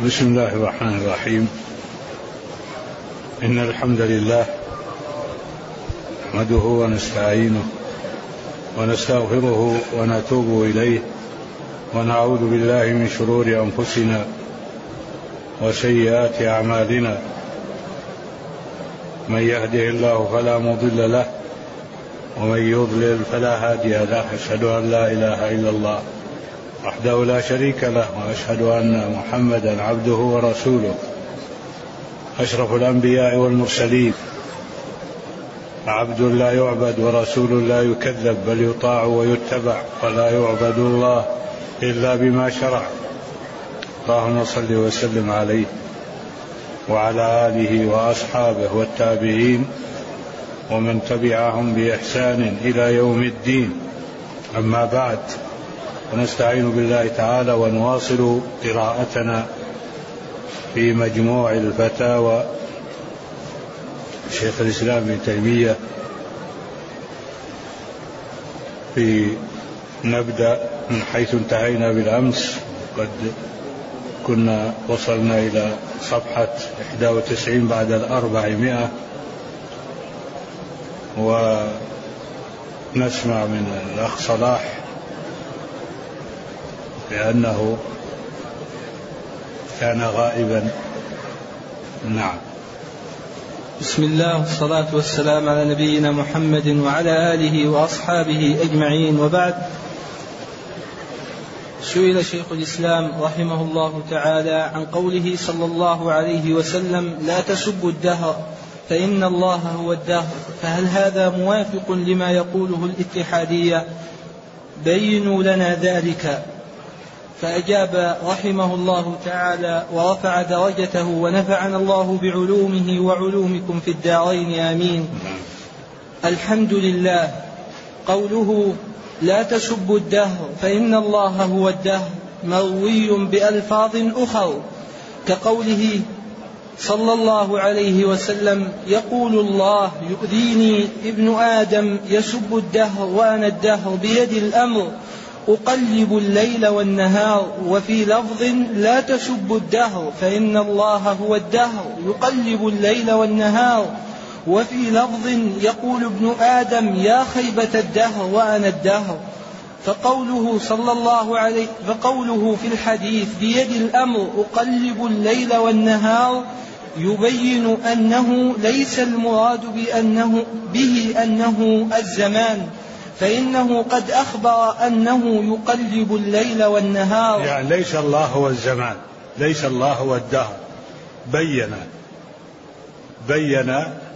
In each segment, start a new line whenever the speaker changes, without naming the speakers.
بسم الله الرحمن الرحيم. إن الحمد لله نحمده ونستعينه ونستغفره ونتوب إليه ونعوذ بالله من شرور أنفسنا وسيئات أعمالنا. من يهده الله فلا مضل له ومن يضلل فلا هادي له. أشهد أن لا إله إلا الله وحده لا شريك له وأشهد أن محمدا عبده ورسوله أشرف الأنبياء والمرسلين، عبد لا يعبد ورسول لا يكذب بل يطاع ويتبع، ولا يعبد الله إلا بما شرع. اللهم صل وسلم عليه وعلى آله وأصحابه والتابعين ومن تبعهم بإحسان إلى يوم الدين. أما بعد، ونستعين بالله تعالى ونواصل قراءتنا في مجموع الفتاوى شيخ الإسلام ابن تيمية. نبدأ من حيث انتهينا بالأمس. قد كنا وصلنا إلى صفحة 91 بعد 400، ونسمع من الأخ صلاح لأنه كان غائبا. نعم.
بسم الله والصلاة والسلام على نبينا محمد وعلى آله وأصحابه أجمعين، وبعد. سئل شيخ الإسلام رحمه الله تعالى عن قوله صلى الله عليه وسلم: لا تسبوا الدهر فإن الله هو الدهر، فهل هذا موافق لما يقوله الاتحادية؟ بينوا لنا ذلك. فأجاب رحمه الله تعالى ورفع درجته ونفعنا الله بعلومه وعلومكم في الدارين آمين. الحمد لله. قوله لا تسبوا الدهر فإن الله هو الدهر مروي بألفاظ أخر، كقوله صلى الله عليه وسلم: يقول الله يؤذيني ابن آدم يسب الدهر وأنا الدهر بيد الأمر أقلب الليل والنهار. وفي لفظ: لا تسبوا الدهر فإن الله هو الدهر يقلب الليل والنهار. وفي لفظ: يقول ابن آدم يا خيبة الدهر وأنا الدهر. فقوله في الحديث بيد الأمر أقلب الليل والنهار يبين أنه ليس المراد أنه الزمان، فإنه قد أخبر أنه يقلب الليل والنهار.
يعني ليس الله هو الزمان، ليس الله هو الدهر. بين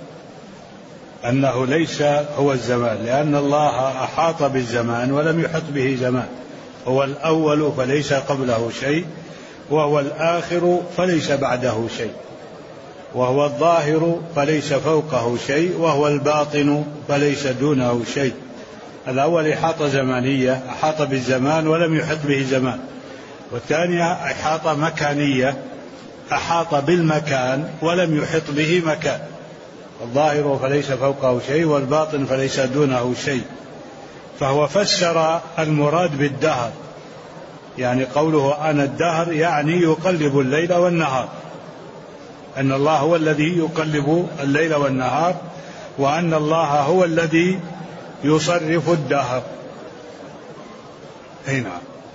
أنه ليس هو الزمان، لأن الله أحاط بالزمان ولم يحط به زمان. هو الأول فليس قبله شيء، وهو الآخر فليس بعده شيء، وهو الظاهر فليس فوقه شيء، وهو الباطن فليس دونه شيء. الأول إحاطة زمانية، أحاط بالزمان ولم يحط به زمان. والثانية إحاطة مكانية، أحاط بالمكان ولم يحط به مكان. الظاهر فليس فوقه شيء والباطن فليس دونه شيء. فهو فسر المراد بالدهر، يعني قوله أنا الدهر يعني يقلب الليل والنهار، أن الله هو الذي يقلب الليل والنهار، وأن الله هو الذي يصرف الدهر. هنا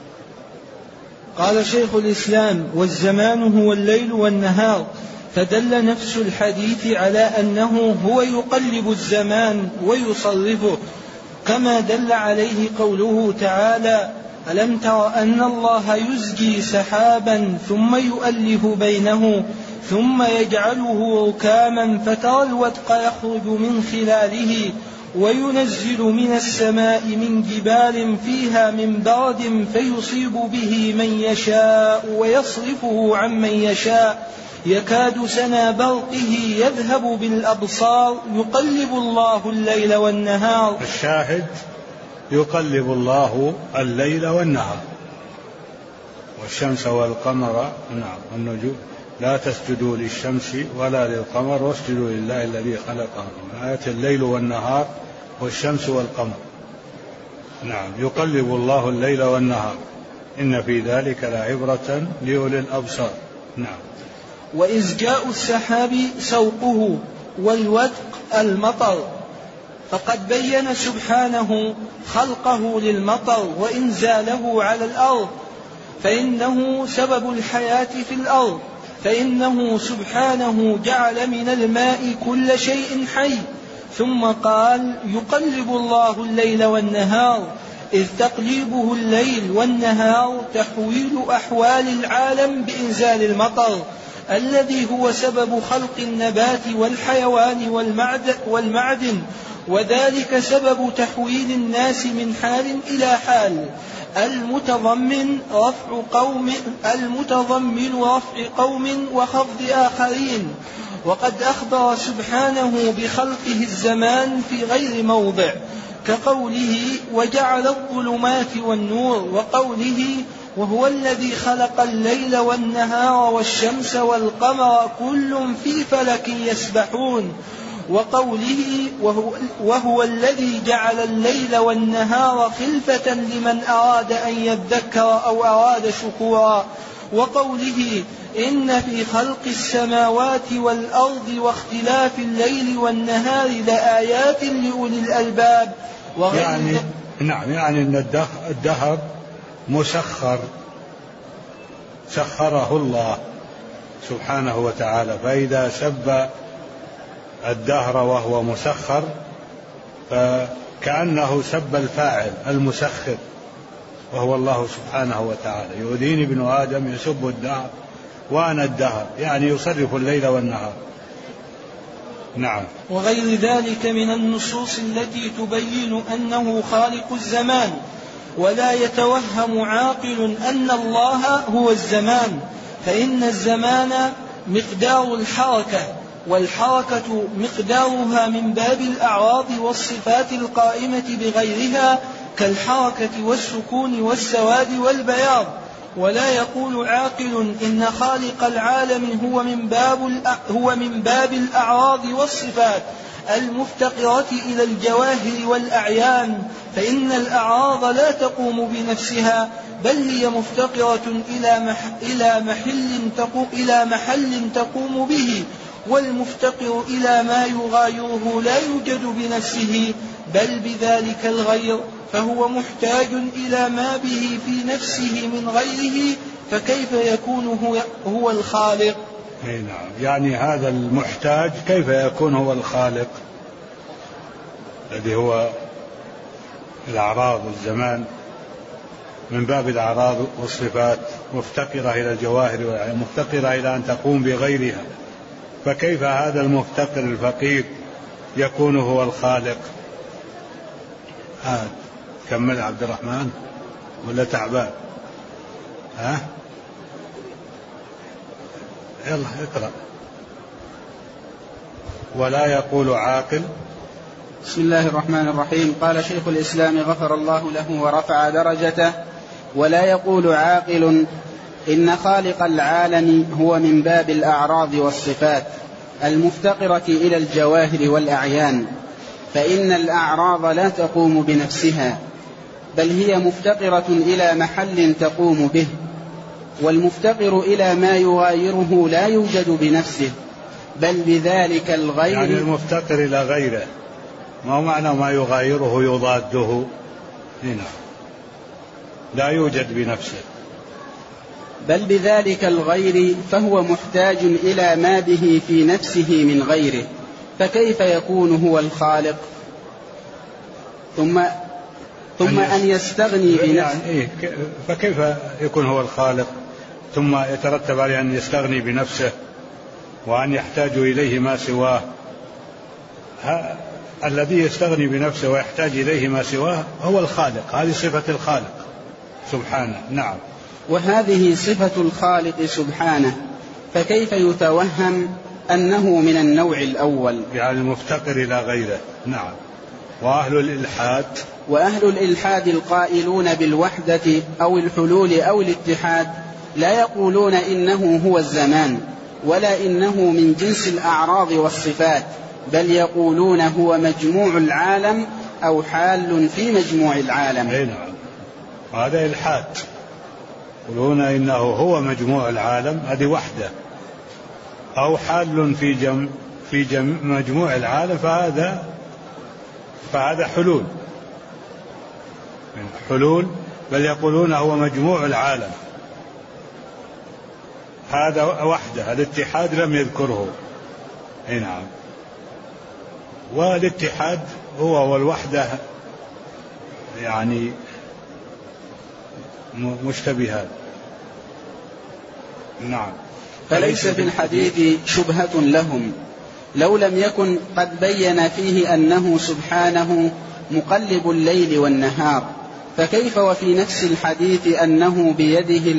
قال شيخ الإسلام: والزمان هو الليل والنهار، فدل نفس الحديث على أنه هو يقلب الزمان ويصرفه، كما دل عليه قوله تعالى: ألم تر أن الله يزجي سحابا ثم يؤلف بينه ثم يجعله ركاما فترى الودق يخرج من خلاله وينزل من السماء من جبال فيها من برد فيصيب به من يشاء ويصرفه عن من يشاء يكاد سنا برقه يذهب بالأبصار يقلب الله الليل والنهار.
الشاهد: يقلب الله الليل والنهار. والشمس والقمر، نعم، النجوم. لا تسجدوا للشمس ولا للقمر واسجدوا لله الذي خلقهم. آيات الليل والنهار والشمس والقمر. نعم، يقلب الله الليل والنهار، إن في ذلك لعبرة لأولي الأبصار. نعم.
وإزجاء السحاب سوقه والودق المطر، فقد بين سبحانه خلقه للمطر وإنزاله على الأرض، فإنه سبب الحياة في الأرض، فإنه سبحانه جعل من الماء كل شيء حي. ثم قال: يقلب الله الليل والنهار، إذ تقليبه الليل والنهار تحويل أحوال العالم بإنزال المطر الذي هو سبب خلق النبات والحيوان والمعدن، وذلك سبب تحويل الناس من حال إلى حال، المتضمن رفع قوم وخفض آخرين. وقد أخبر سبحانه بخلقه الزمان في غير موضع، كقوله: وجعل الظلمات والنور، وقوله: وهو الذي خلق الليل والنهار والشمس والقمر كل في فلك يسبحون، وقوله: وهو الذي جعل الليل والنهار خلفة لمن أراد أن يذكر أو أراد شكورا، وقوله: إن في خلق السماوات والأرض واختلاف الليل والنهار لآيات لأولي الألباب.
يعني أن الدهر مسخر، سخره الله سبحانه وتعالى، فإذا سب الدهر وهو مسخر فكأنه سب الفاعل المسخر وهو الله سبحانه وتعالى. يؤذيني ابن آدم يسب الدهر وأنا الدهر، يعني يصرف الليل والنهار. نعم.
وغير ذلك من النصوص التي تبين أنه خالق الزمان، ولا يتوهم عاقل أن الله هو الزمان، فإن الزمان مقدار الحركة، والحركة مقدارها من باب الأعراض والصفات القائمة بغيرها، كالحركة والسكون والسواد والبياض. ولا يقول عاقل إن خالق العالم هو من باب الأعراض والصفات المفتقرة إلى الجواهر والأعيان، فإن الأعراض لا تقوم بنفسها، بل هي مفتقرة إلى محل تقوم به، والمفتقر إلى ما يغايره لا يوجد بنفسه بل بذلك الغير، فهو محتاج إلى ما به في نفسه من غيره، فكيف يكون هو الخالق؟
نعم. يعني هذا المحتاج كيف يكون هو الخالق الذي هو الأعراض والزمان من باب الأعراض والصفات، مفتقرة إلى الجواهر، مفتقرة إلى أن تقوم بغيرها، فكيف هذا المفتقر الفقير يكون هو الخالق؟ كمل عبد الرحمن ولا تعبان؟ يلا اقرأ. ولا يقول عاقل.
بسم الله الرحمن الرحيم. قال شيخ الإسلام غفر الله له ورفع درجته: ولا يقول عاقل إن خالق العالم هو من باب الأعراض والصفات المفتقرة إلى الجواهر والأعيان، فإن الأعراض لا تقوم بنفسها، بل هي مفتقرة إلى محل تقوم به، والمفتقر إلى ما يغايره لا يوجد بنفسه بل بذلك الغير.
يعني المفتقر إلى غيره، ما هو معنى ما يغايره يضاده؟ هنا لا يوجد بنفسه
بل بذلك الغير، فهو محتاج إلى ما به في نفسه من غيره، فكيف يكون هو الخالق؟ ثم أن يستغني بنفسه.
فكيف يكون هو الخالق ثم يترتب عليه أن يستغني بنفسه وأن يحتاج إليه ما سواه؟ الذي يستغني بنفسه ويحتاج إليه ما سواه هو الخالق، هذه صفة الخالق سبحانه. نعم.
وهذه صفة الخالق سبحانه، فكيف يتوهم أنه من النوع الأول؟
يعني المفتقر إلى غيره. نعم.
وأهل الإلحاد القائلون بالوحدة أو الحلول أو الاتحاد لا يقولون إنه هو الزمان ولا إنه من جنس الأعراض والصفات، بل يقولون هو مجموع العالم أو حال في مجموع العالم.
نعم. هذا إلحاد، يقولون إنه هو مجموع العالم، هذه وحده، أو حال في مجموع العالم، فهذا حلول، بل يقولون هو مجموع العالم، هذا وحده. الاتحاد لم يذكره. نعم. والاتحاد هو والوحدة يعني مشتبهات. نعم.
فليس في الحديث شبهة لهم لو لم يكن قد بين فيه أنه سبحانه مقلب الليل والنهار، فكيف وفي نفس الحديث أنه بيده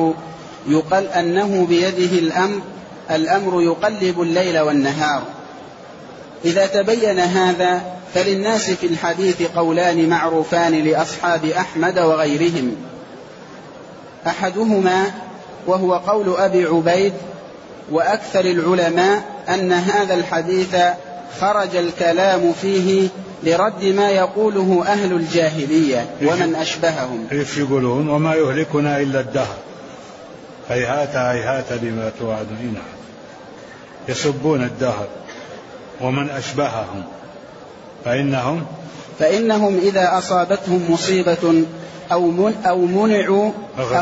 الأمر يقلب الليل والنهار؟ إذا تبين هذا فللناس في الحديث قولان معروفان لأصحاب أحمد وغيرهم، أحدهما وهو قول أبي عبيد وأكثر العلماء أن هذا الحديث خرج الكلام فيه لرد ما يقوله أهل الجاهلية ومن أشبههم.
إيش يقولون؟ وما يهلكنا إلا الدهر، هيهات هيهات لما توعدون. يسبون الدهر ومن أشبههم، فإنهم
إذا أصابتهم مصيبة أو منعوا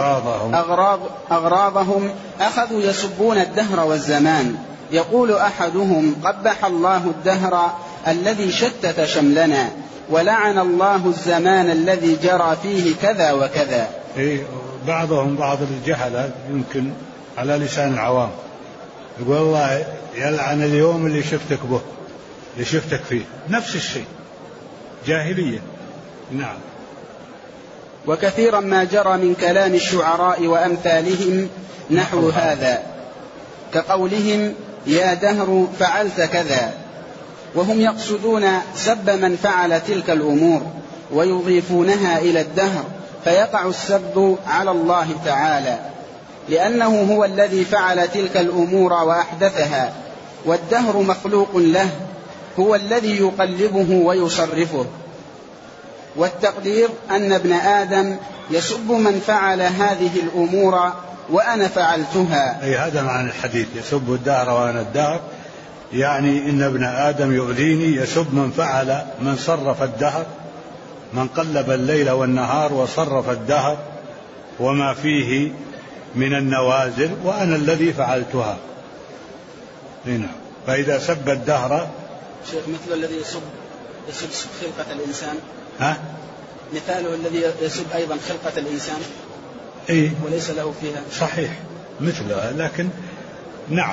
أغراضهم أخذوا يسبون الدهر والزمان. يقول أحدهم قبح الله الدهر الذي شتت شملنا، ولعن الله الزمان الذي جرى فيه كذا وكذا.
بعض الجهلة يمكن على لسان العوام يقول الله يلعن اليوم اللي شفتك به، اللي شفتك فيه، نفس الشيء، جاهلية. نعم.
وكثيرا ما جرى من كلام الشعراء وأمثالهم نحو هذا، كقولهم يا دهر فعلت كذا، وهم يقصدون سب من فعل تلك الأمور ويضيفونها إلى الدهر، فيقع السب على الله تعالى، لأنه هو الذي فعل تلك الأمور وأحدثها، والدهر مخلوق له، هو الذي يقلبه ويصرفه. والتقدير أن ابن آدم يسب من فعل هذه الأمور وأنا فعلتها.
أي هذا معنى الحديث، يسب الدهر وأنا الدهر، يعني إن ابن آدم يؤذيني، يسب من صرف الدهر، من قلب الليل والنهار وصرف الدهر وما فيه من النوازل، وأنا الذي فعلتها. هنا فإذا سب الدهر
شيخ مثل الذي يسب خلقة الإنسان، مثاله الذي يسب أيضا خلقة الإنسان وليس له فيها.
صحيح مثلها، لكن نعم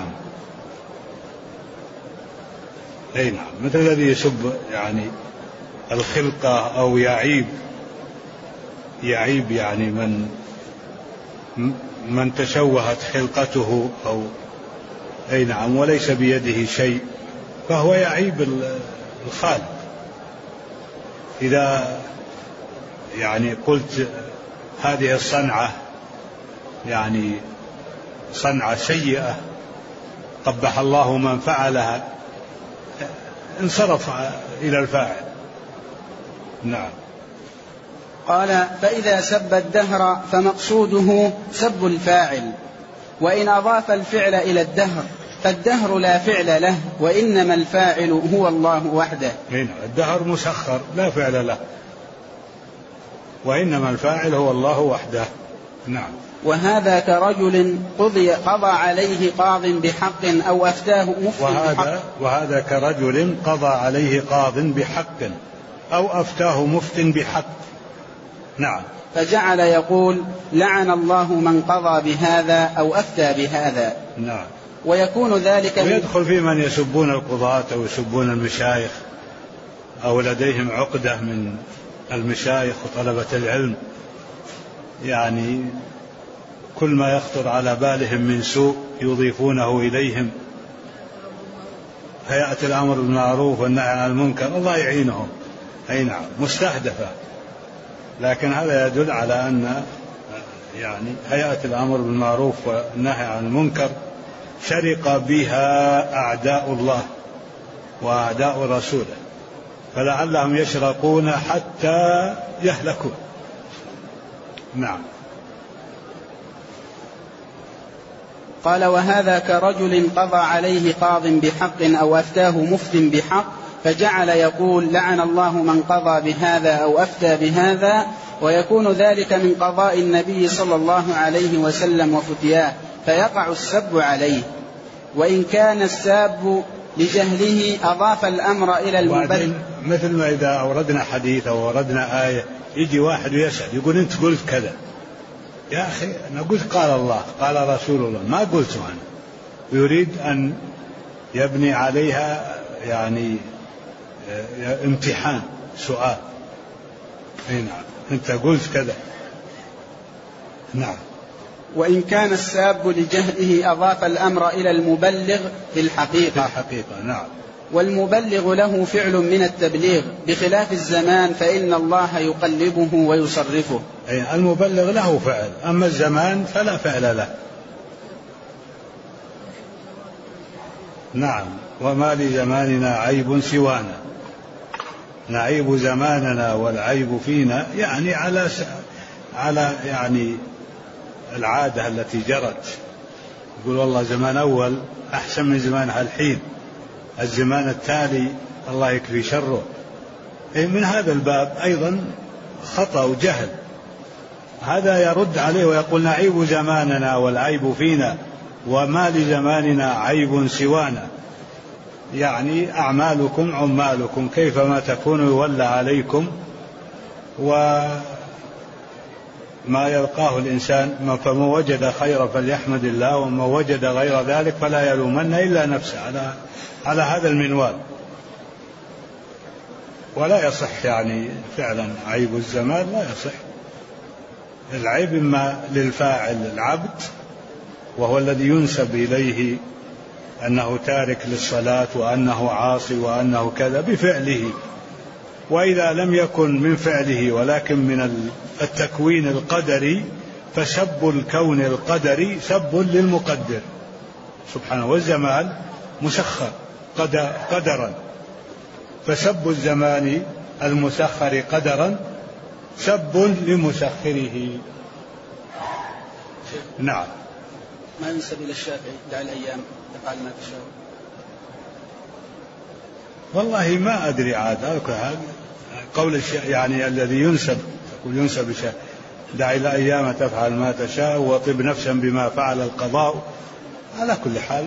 نعم، مثل الذي يسب يعني الخلقة أو يعيب يعني من تشوهت خلقته أو نعم وليس بيده شيء، فهو يعيب الخالق. إذا يعني قلت هذه الصنعة يعني صنعة سيئة قبح الله من فعلها، انصرف إلى الفاعل. نعم.
قال فإذا سب الدهر فمقصوده سب الفاعل، وإن أضاف الفعل إلى الدهر فالدهر لا فعل له، وإنما الفاعل هو الله وحده.
الدهر مسخر لا فعل له، وإنما الفاعل هو الله وحده. نعم.
وهذا كرجل قضى عليه قاض بحق أو أفتاه مفتي بحق.
وهذا كرجل قضى عليه قاض بحق أو أفتاه مفت بحق. نعم.
فجعل يقول لعن الله من قضى بهذا أو أفتى بهذا.
نعم.
ويكون ذلك
ويدخل في من يسبون القضاة أو يسبون المشايخ أو لديهم عقدة من المشايخ وطلبة العلم، يعني كل ما يخطر على بالهم من سوء يضيفونه إليهم. هيئة الأمر بالمعروف والنهي عن المنكر الله يعينهم. نعم مستهدفة، لكن هذا يدل على أن يعني هيئة الأمر بالمعروف والنهي عن المنكر شرق بها أعداء الله وأعداء رسوله، فلعلهم يشرقون حتى يهلكوا. نعم.
قال: وهذا كرجل قضى عليه قاض بحق أو أفتاه مفت بحق فجعل يقول: لعن الله من قضى بهذا أو أفتى بهذا، ويكون ذلك من قضاء النبي صلى الله عليه وسلم وفتياه، فيقع السب عليه. وإن كان الساب لجهله أضاف الأمر إلى المبلغ.
مثل ما إذا أوردنا حديث أو أوردنا آية يجي واحد ويسأل يقول: أنت قلت كذا. يا أخي أنا قلت قال الله قال رسول الله، ما قلته أنا. ويريد أن يبني عليها يعني امتحان سؤال. نعم أنت قلت كذا. نعم.
وإن كان الساب لجهله أضاف الأمر إلى المبلغ في الحقيقة.
نعم.
والمبلغ له فعل من التبليغ، بخلاف الزمان فإن الله يقلبه ويصرفه.
المبلغ له فعل، أما الزمان فلا فعل له. نعم. وما لزماننا عيب سوانا، نعيب زماننا والعيب فينا، يعني على يعني العادة التي جرت. يقول والله زمان أول أحسن من زمان الحين، الزمان التالي الله يكفي شره. من هذا الباب أيضا خطأ وجهل، هذا يرد عليه ويقول: نعيب زماننا والعيب فينا، وما لزماننا عيب سوانا، يعني أعمالكم عمالكم، كيفما تكونوا يولى عليكم. وما يلقاه الإنسان، فمن وجد خيرا فليحمد الله، ومن وجد غير ذلك فلا يلومن إلا نفسه، على هذا المنوال. ولا يصح يعني فعلا عيب الزمان، لا يصح. العيب إما للفاعل العبد، وهو الذي ينسب إليه أنه تارك للصلاة وأنه عاصي وأنه كذا بفعله. وإذا لم يكن من فعله ولكن من التكوين القدري، فسب الكون القدري سب للمقدر سبحانه. والزمان مسخر قدرا، فسب الزمان المسخر قدرا سب لمسخره. نعم.
ما ينسب إلى الشافعي: دع الأيام تفعل ما تشاء.
والله ما أدري عاد قول يعني الذي ينسب الشافعي: دع الأيام تفعل ما تشاء وطب نفسا بما فعل القضاء. على كل حال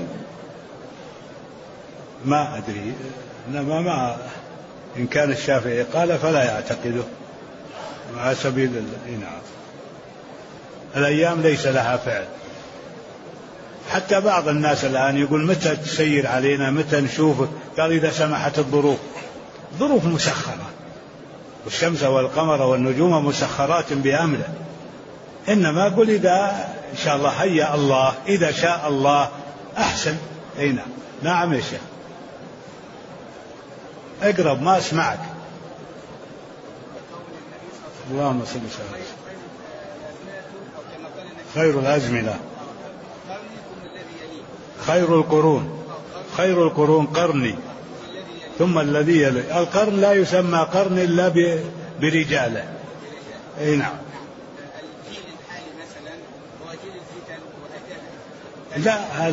ما أدري، إنما ما إن كان الشافعي قال فلا يعتقده على سبيل الإنعام. الأيام ليس لها فعل. حتى بعض الناس الآن يقول: متى تسير علينا، متى نشوفك؟ قال: إذا سمحت الظروف مسخرة، والشمس والقمر والنجوم مسخرات بأمره. إنما قل إذا إن شاء الله هيا الله، إذا شاء الله أحسن. نعم يا شيخ، اقرب ما أسمعك. اللهم صل وسلم. خير الأزمنة خير القرون قرني ثم الذي يلي. القرن لا يسمى قرن إلا برجاله. نعم.
الجيل الحالي مثلا هو جيل الفتن والأجهل.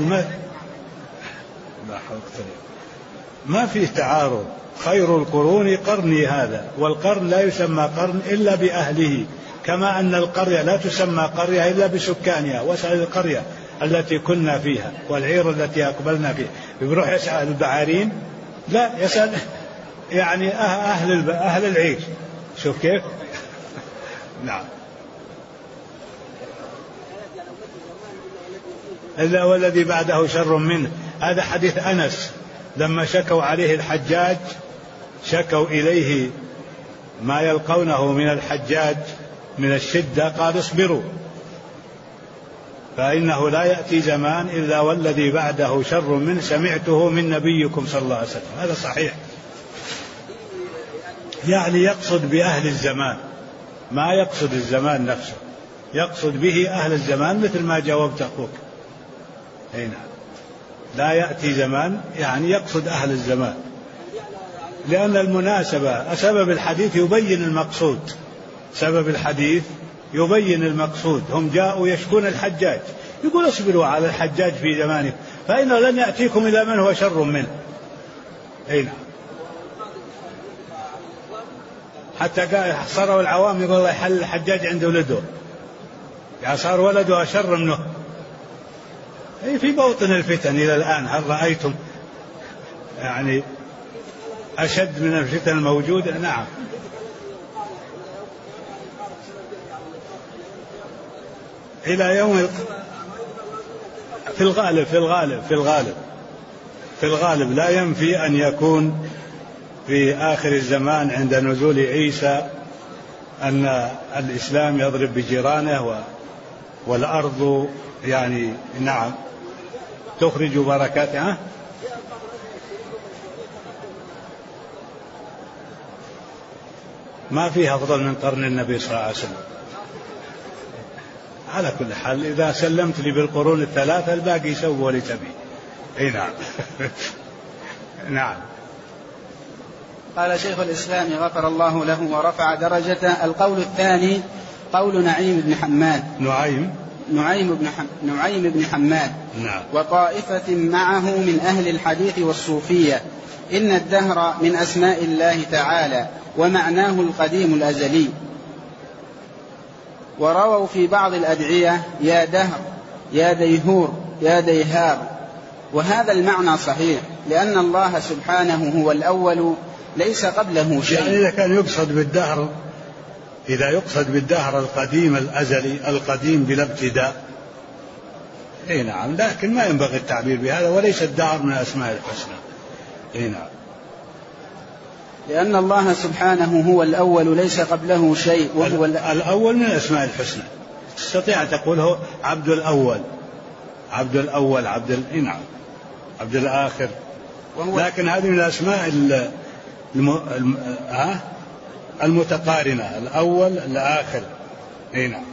لا ما فيه تعارض. خير القرون قرني هذا، والقرن لا يسمى قرن إلا بأهله، كما أن القرية لا تسمى قرية إلا بسكانها. واسأل القرية التي كنا فيها والعير التي أقبلنا فيها. يروح يسأل البعارين؟ لا، يسأل يعني أهل العير. شوف كيف. نعم. إلا والذي بعده شر منه. هذا حديث أنس لما شكوا عليه الحجاج، شكوا إليه ما يلقونه من الحجاج من الشدة، قال: اصبروا فإنه لا يأتي زمان إلا والذي بعده شر منه، سمعته من نبيكم صلى الله عليه وسلم. هذا صحيح. يعني يقصد بأهل الزمان، ما يقصد الزمان نفسه، يقصد به أهل الزمان، مثل ما جاوبت أخوك. لا يأتي زمان يعني يقصد أهل الزمان، لأن المناسبة سبب الحديث يبين المقصود. سبب الحديث يبين المقصود. هم جاءوا يشكون الحجاج، يقول اصبروا على الحجاج في زمانه فإنه لن يأتيكم إلى من هو شر منه. أي نعم. حتى قال صاروا العوام يقول الله يحل الحجاج عند ولده، يعني صار ولده أشر منه. أي في بوطن الفتن إلى الآن. هل رأيتم يعني أشد من الفتن الموجودة؟ نعم. إلى يوم في الغالب لا ينفي أن يكون في آخر الزمان عند نزول عيسى أن الإسلام يضرب بجيرانه والأرض يعني نعم تخرج بركاتها. ما فيها أفضل من قرن النبي صلى الله عليه وسلم. على كل حال إذا سلمت لي بالقرون الثلاثة الباقي سووا لي تبي. اي نعم. نعم.
قال شيخ الإسلام غفر الله له ورفع درجته. القول الثاني قول نعيم بن حماد. نعيم بن حماد.
نعم.
وطائفة معه من أهل الحديث والصوفية إن الدهر من أسماء الله تعالى ومعناه القديم الأزلي. ورووا في بعض الأدعية يا دهر يا ديهور يا ديهار، وهذا المعنى صحيح لأن الله سبحانه هو الأول ليس قبله شيء.
يعني إذا يقصد بالدهر القديم الأزلي القديم بلا ابتداء. اي نعم. لكن ما ينبغي التعبير بهذا، وليس الدهر من أسماء الحسنى. اي نعم.
لأن الله سبحانه هو الأول ليس قبله شيء، وهو
الأول من أسماء الحسنى. تستطيع تقوله عبد الأول عبد الآخر، لكن هذه من الأسماء المتقارنة، الأول الآخر. اي نعم.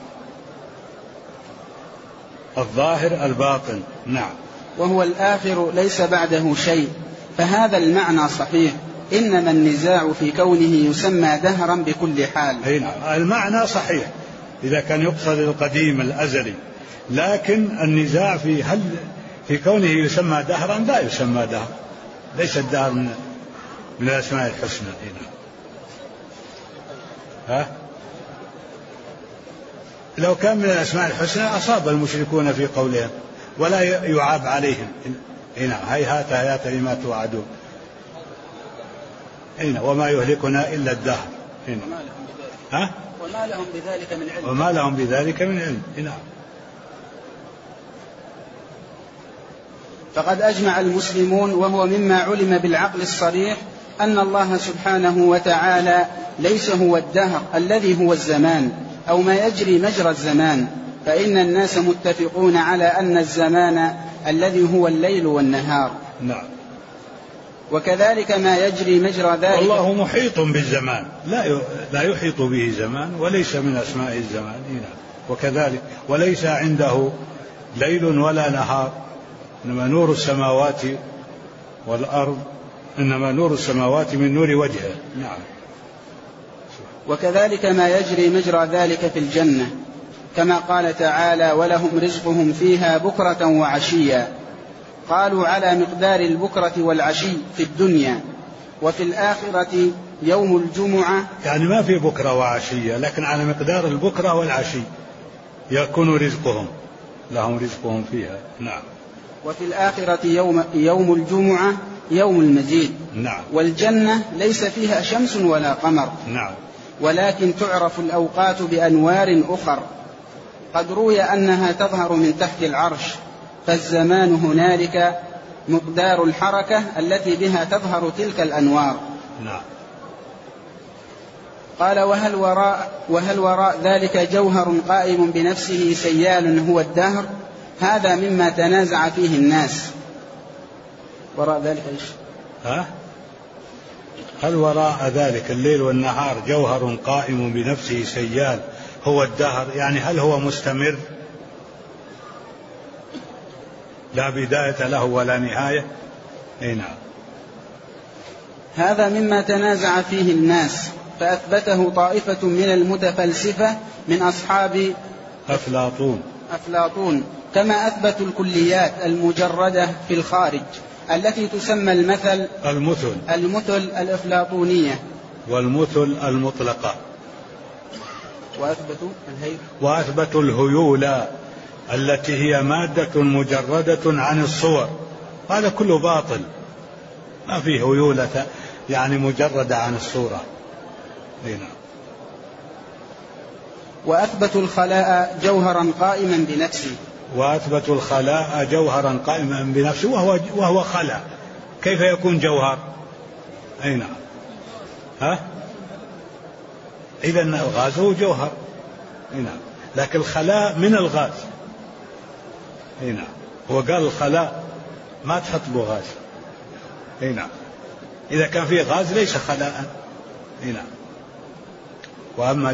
الظاهر الباطن. نعم.
وهو الآخر ليس بعده شيء، فهذا المعنى صحيح، إنما النزاع في كونه يسمى دهرا بكل حال.
اي نعم. المعنى صحيح إذا كان يقصد القديم الأزلي، لكن النزاع في كونه يسمى دهرا لا يسمى دهر، ليس الدهر من الأسماء الحسنى. لو كان من الأسماء الحسنى أصاب المشركون في قولهم ولا يعاب عليهم. هيهات لما توعدون. وما يهلكنا إلا الدهر. وما لهم بذلك من علم. نعم.
فقد أجمع المسلمون وهو مما علم بالعقل الصريح أن الله سبحانه وتعالى ليس هو الدهر الذي هو الزمان أو ما يجري مجرى الزمان، فإن الناس متفقون على أن الزمان الذي هو الليل والنهار.
نعم.
وكذلك ما يجري مجرى ذلك.
والله محيط بالزمان، لا يحيط به زمان، وليس من أسماء الزمان. وكذلك وليس عنده ليل ولا نهار، إنما نور السماوات والأرض، إنما نور السماوات من نور وجهه. نعم.
وكذلك ما يجري مجرى ذلك في الجنة، كما قال تعالى ولهم رزقهم فيها بكرة وعشيا. قالوا على مقدار البكرة والعشي في الدنيا، وفي الآخرة يوم الجمعة،
يعني ما في بكرة وعشية، لكن على مقدار البكرة والعشي يكون رزقهم، لهم رزقهم فيها. نعم.
وفي الآخرة يوم الجمعة يوم المزيد.
نعم.
والجنة ليس فيها شمس ولا قمر.
نعم.
ولكن تعرف الأوقات بأنوار أخر، قد روي أنها تظهر من تحت العرش، فالزمان هنالك مقدار الحركة التي بها تظهر تلك الأنوار.
نعم.
قال وهل وراء ذلك جوهر قائم بنفسه سيال هو الدهر؟ هذا مما تنازع فيه الناس. وراء ذلك إيش؟
هل وراء ذلك الليل والنهار جوهر قائم بنفسه سيال هو الدهر، يعني هل هو مستمر لا بداية له ولا نهاية؟ نعم.
هذا مما تنازع فيه الناس، فأثبته طائفة من المتفلسفة من أصحاب
أفلاطون،
كما أثبتوا الكليات المجردة في الخارج التي تسمى المثل الأفلاطونية
والمثل المطلقة،
وأثبتوا
الهيول التي هي مادة مجردة عن الصور. هذا كله باطل، ما فيه هيولة يعني مجردة عن الصورة. هنا.
وأثبتوا الخلاء جوهرا قائما بنفسه،
وأثبتوا الخلاء جوهرا قائما بنفسه وهو خلاء، كيف يكون جوهر؟ أي نعم. إذن الغاز هو جوهر. أي نعم. لكن الخلاء من الغاز. أي نعم. هو قال الخلاء ما تحط به غاز. أي نعم. إذا كان فيه غاز ليس خلاء. أي نعم. وأما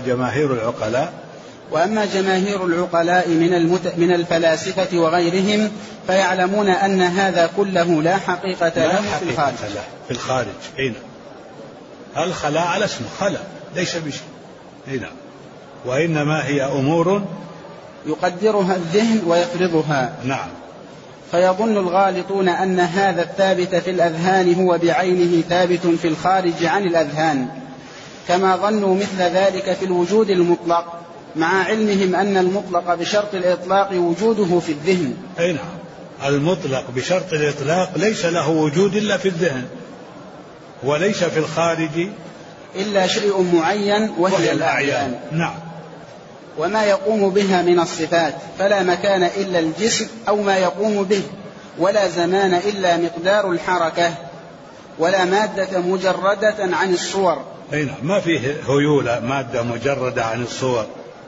جماهير العقلاء من الفلاسفة وغيرهم فيعلمون أن هذا كله لا حقيقة له في الخارج. هنا الخلاء على اسمه خلاء ليس بشيء. هنا وإنما هي أمور
يقدرها الذهن ويفرضها.
نعم.
فيظن الغالطون أن هذا الثابت في الأذهان هو بعينه ثابت في الخارج عن الأذهان، كما ظنوا مثل ذلك في الوجود المطلق، مع علمهم أن المطلق بشرط الإطلاق وجوده في الذهن.
أي نعم. المطلق بشرط الإطلاق ليس له وجود إلا في الذهن، وليس في الخارج
إلا شيء معين وهي الأعيان.
نعم.
وما يقوم بها من الصفات فلا مكان إلا الجسم أو ما يقوم به، ولا زمان إلا مقدار الحركة، ولا مادة مجردة عن الصور.
أي نعم. ما فيه هيولة مادة مجردة عن الصور.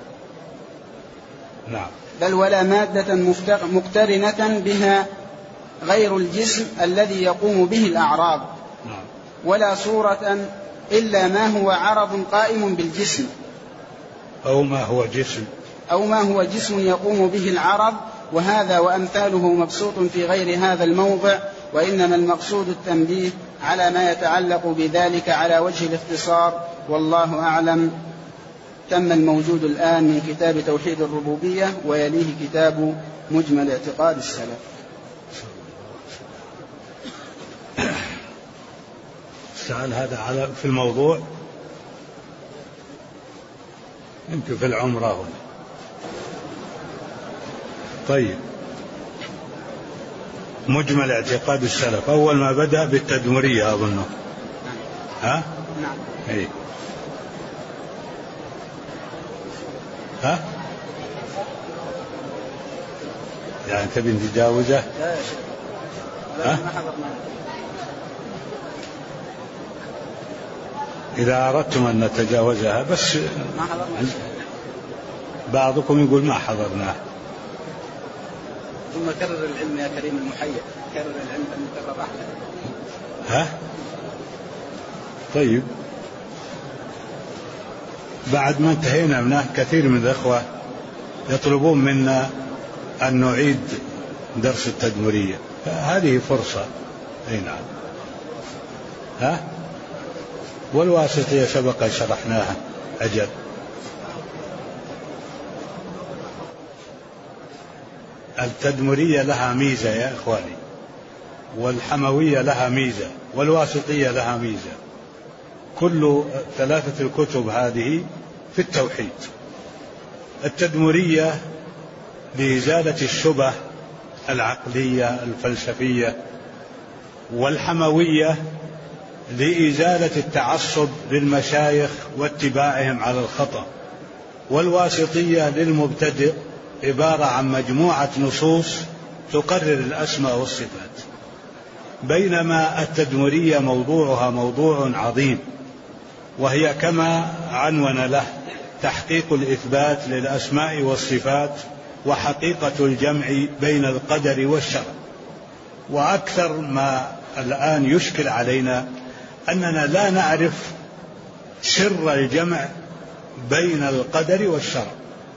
نعم.
بل ولا مادة مقترنة بها غير الجسم الذي يقوم به الأعراض.
نعم.
ولا صورة إلا ما هو عرض قائم بالجسم،
أو ما هو جسم
يقوم به العرض، وهذا وأمثاله مبسوط في غير هذا الموضع، وإنما المقصود التنبيه على ما يتعلق بذلك على وجه الاختصار، والله أعلم. تم الموجود الآن من كتاب توحيد الربوبية، ويليه كتاب مجمل اعتقاد السلف.
سأل هذا في الموضوع يمكن في العمرة هنا. طيب، مجمل اعتقاد السلف أول ما بدأ بالتدمرية أظنه.
نعم.
إيه. يعني تبي تجاوزه؟
لا يا شيخ. ما حضرنا.
إذا أردتم أن نتجاوزها بس
ما حضرنا.
بعضكم يقول ما حضرناه.
ثم كرر العلم يا كريم المحيي، كرر العلم المكرر أحلى.
طيب، بعد ما انتهينا منه كثير من الأخوة يطلبون منا أن نعيد درس التدمرية، هذه فرصة. أي نعم. والواسطية سبق شرحناها أجل. التدمرية لها ميزة يا إخواني، والحموية لها ميزة، والواسطية لها ميزة. كل ثلاثة الكتب هذه في التوحيد. التدمرية لإزالة الشبه العقلية الفلسفية، والحموية لإزالة التعصب للمشايخ واتباعهم على الخطأ، والواسطية للمبتدئ عبارة عن مجموعة نصوص تقرر الأسماء والصفات. بينما التدمرية موضوعها موضوع عظيم، وهي كما عنون له تحقيق الإثبات للأسماء والصفات وحقيقة الجمع بين القدر والشرع. وأكثر ما الآن يشكل علينا أننا لا نعرف سر الجمع بين القدر والشرع.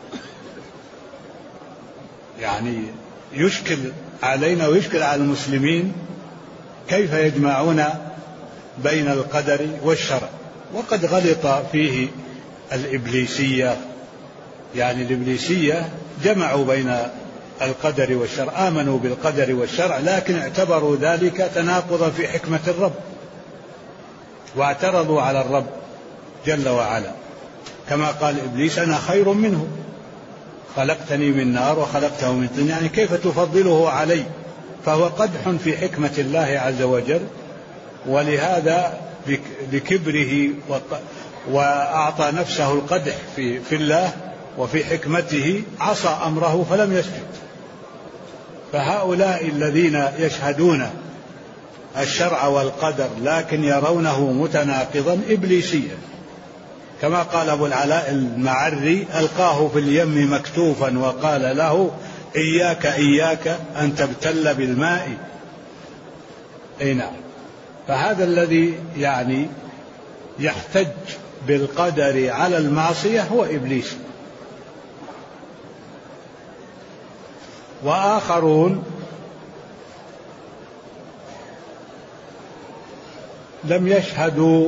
يعني يشكل علينا ويشكل على المسلمين كيف يجمعون بين القدر والشرع، وقد غلط فيه الإبليسية. يعني الإبليسية جمعوا بين القدر والشرع، آمنوا بالقدر والشرع، لكن اعتبروا ذلك تناقضا في حكمة الرب واعترضوا على الرب جل وعلا، كما قال إبليس أنا خير منه خلقتني من نار وخلقته من طين، يعني كيف تفضله علي؟ فهو قدح في حكمة الله عز وجل، ولهذا بكبره وأعطى نفسه القدح في الله وفي حكمته عصى أمره فلم يسجد. فهؤلاء الذين يشهدون الشرع والقدر لكن يرونه متناقضا إبليسيا، كما قال أبو العلاء المعري ألقاه في اليم مكتوفا وقال له إياك إياك أن تبتل بالماء. أي نعم. فهذا الذي يعني يحتج بالقدر على المعصية هو إبليس. وآخرون لم يشهدوا،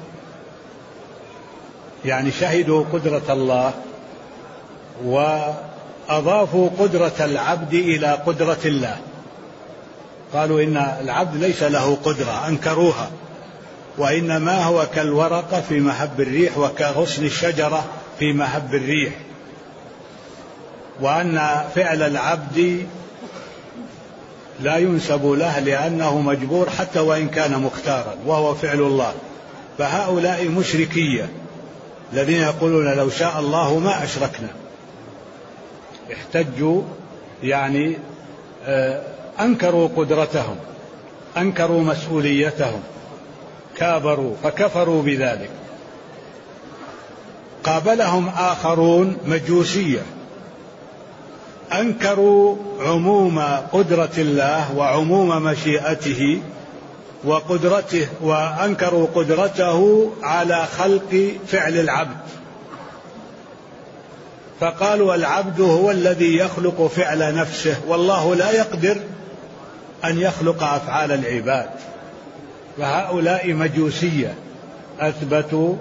يعني شهدوا قدرة الله وأضافوا قدرة العبد إلى قدرة الله، قالوا إن العبد ليس له قدرة، أنكروها، وإنما هو كالورقة في مهب الريح وكغصن الشجرة في مهب الريح، وأن فعل العبد لا ينسب له لأنه مجبور حتى وإن كان مختارا وهو فعل الله. فهؤلاء مشركية الذين يقولون لو شاء الله ما أشركنا، احتجوا يعني أنكروا قدرتهم، أنكروا مسؤوليتهم، كابروا فكفروا بذلك. قابلهم آخرون مجوسية أنكروا عموم قدرة الله وعموم مشيئته وقدرته، وأنكروا قدرته على خلق فعل العبد، فقالوا العبد هو الذي يخلق فعل نفسه والله لا يقدر أن يخلق أفعال العباد. فهؤلاء مجوسية أثبتوا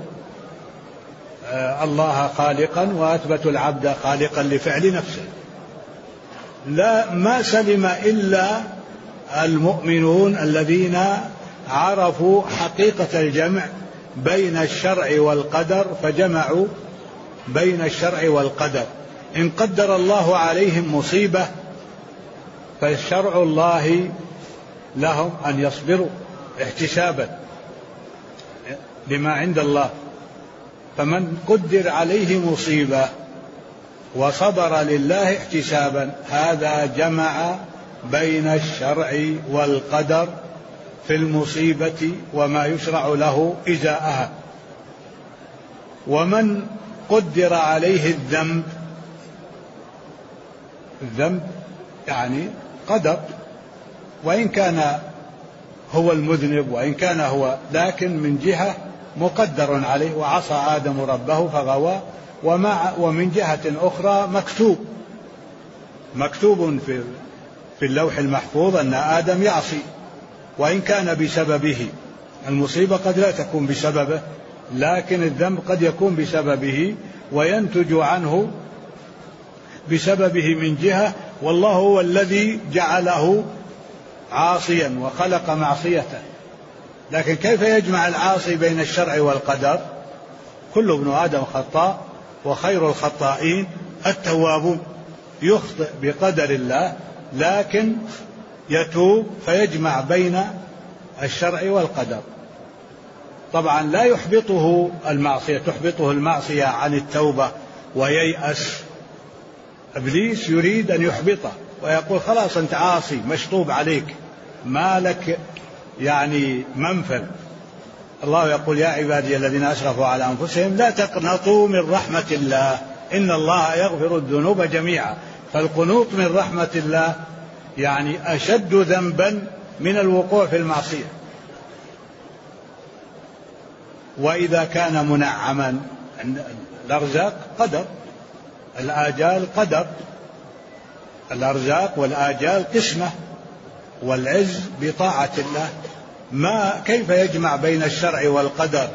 الله خالقا وأثبتوا العبد خالقا لفعل نفسه. لا ما سلم إلا المؤمنون الذين عرفوا حقيقة الجمع بين الشرع والقدر، فجمعوا بين الشرع والقدر. إن قدر الله عليهم مصيبة فالشرع الله لهم أن يصبروا احتسابا لما عند الله، فمن قدر عليه مصيبة وصبر لله احتسابا هذا جمع بين الشرع والقدر في المصيبة وما يشرع له إزاءها. ومن قدر عليه الذنب يعني قدر، وإن كان هو المذنب وإن كان هو، لكن من جهة مقدر عليه، وعصى آدم ربه فغوى، ومن جهة أخرى مكتوب في اللوح المحفوظ أن آدم يعصي، وإن كان بسببه. المصيبة قد لا تكون بسببه، لكن الذنب قد يكون بسببه وينتج عنه بسببه من جهة، والله هو الذي جعله عاصيا وخلق معصيته. لكن كيف يجمع العاصي بين الشرع والقدر؟ كل ابن آدم خطاء وخير الخطائين التوابون. يخطئ بقدر الله لكن يتوب فيجمع بين الشرع والقدر. طبعا لا يحبطه المعصية، تحبطه المعصية عن التوبة وييأس. إبليس يريد أن يحبطه ويقول خلاص أنت عاصي مشطوب عليك، ما لك يعني منفذ. الله يقول يا عبادي الذين أسرفوا على أنفسهم لا تقنطوا من رحمة الله إن الله يغفر الذنوب جميعا. فالقنوط من رحمة الله يعني أشد ذنبا من الوقوع في المعصية. وإذا كان منعما، الأرزاق قدر، الآجال قدر، الأرزاق والآجال قسمة، والعز بطاعة الله. كيف يجمع بين الشرع والقدر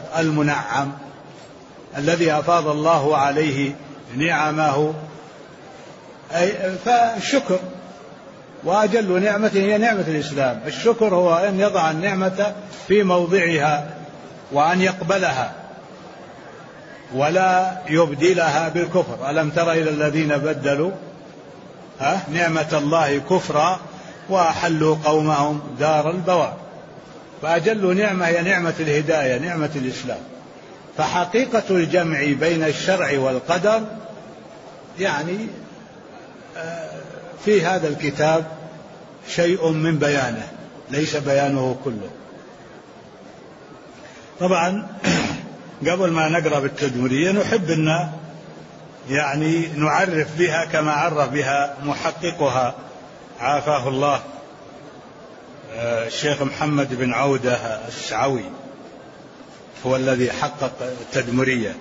فالشكر، وأجل نعمة هي نعمة الإسلام. الشكر هو أن يضع النعمة في موضعها وأن يقبلها ولا يبدلها بالكفر. ألم تر إلى الذين بدلوا نعمة الله كفرا وأحلوا قومهم دار البوار. فأجل نعمة هي نعمة الهداية، نعمة الإسلام. فحقيقة الجمع بين الشرع والقدر يعني في هذا الكتاب شيء من بيانه، ليس بيانه كله. طبعا قبل ما نقرأ بالتدمرية نحب أن يعني نعرف بها كما عرف بها محققها عافاه الله الشيخ محمد بن عودة السعوي، هو الذي حقق التدمرية،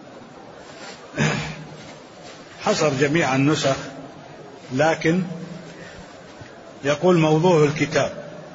حصر جميع النسخ. لكن يقول موضوع الكتاب: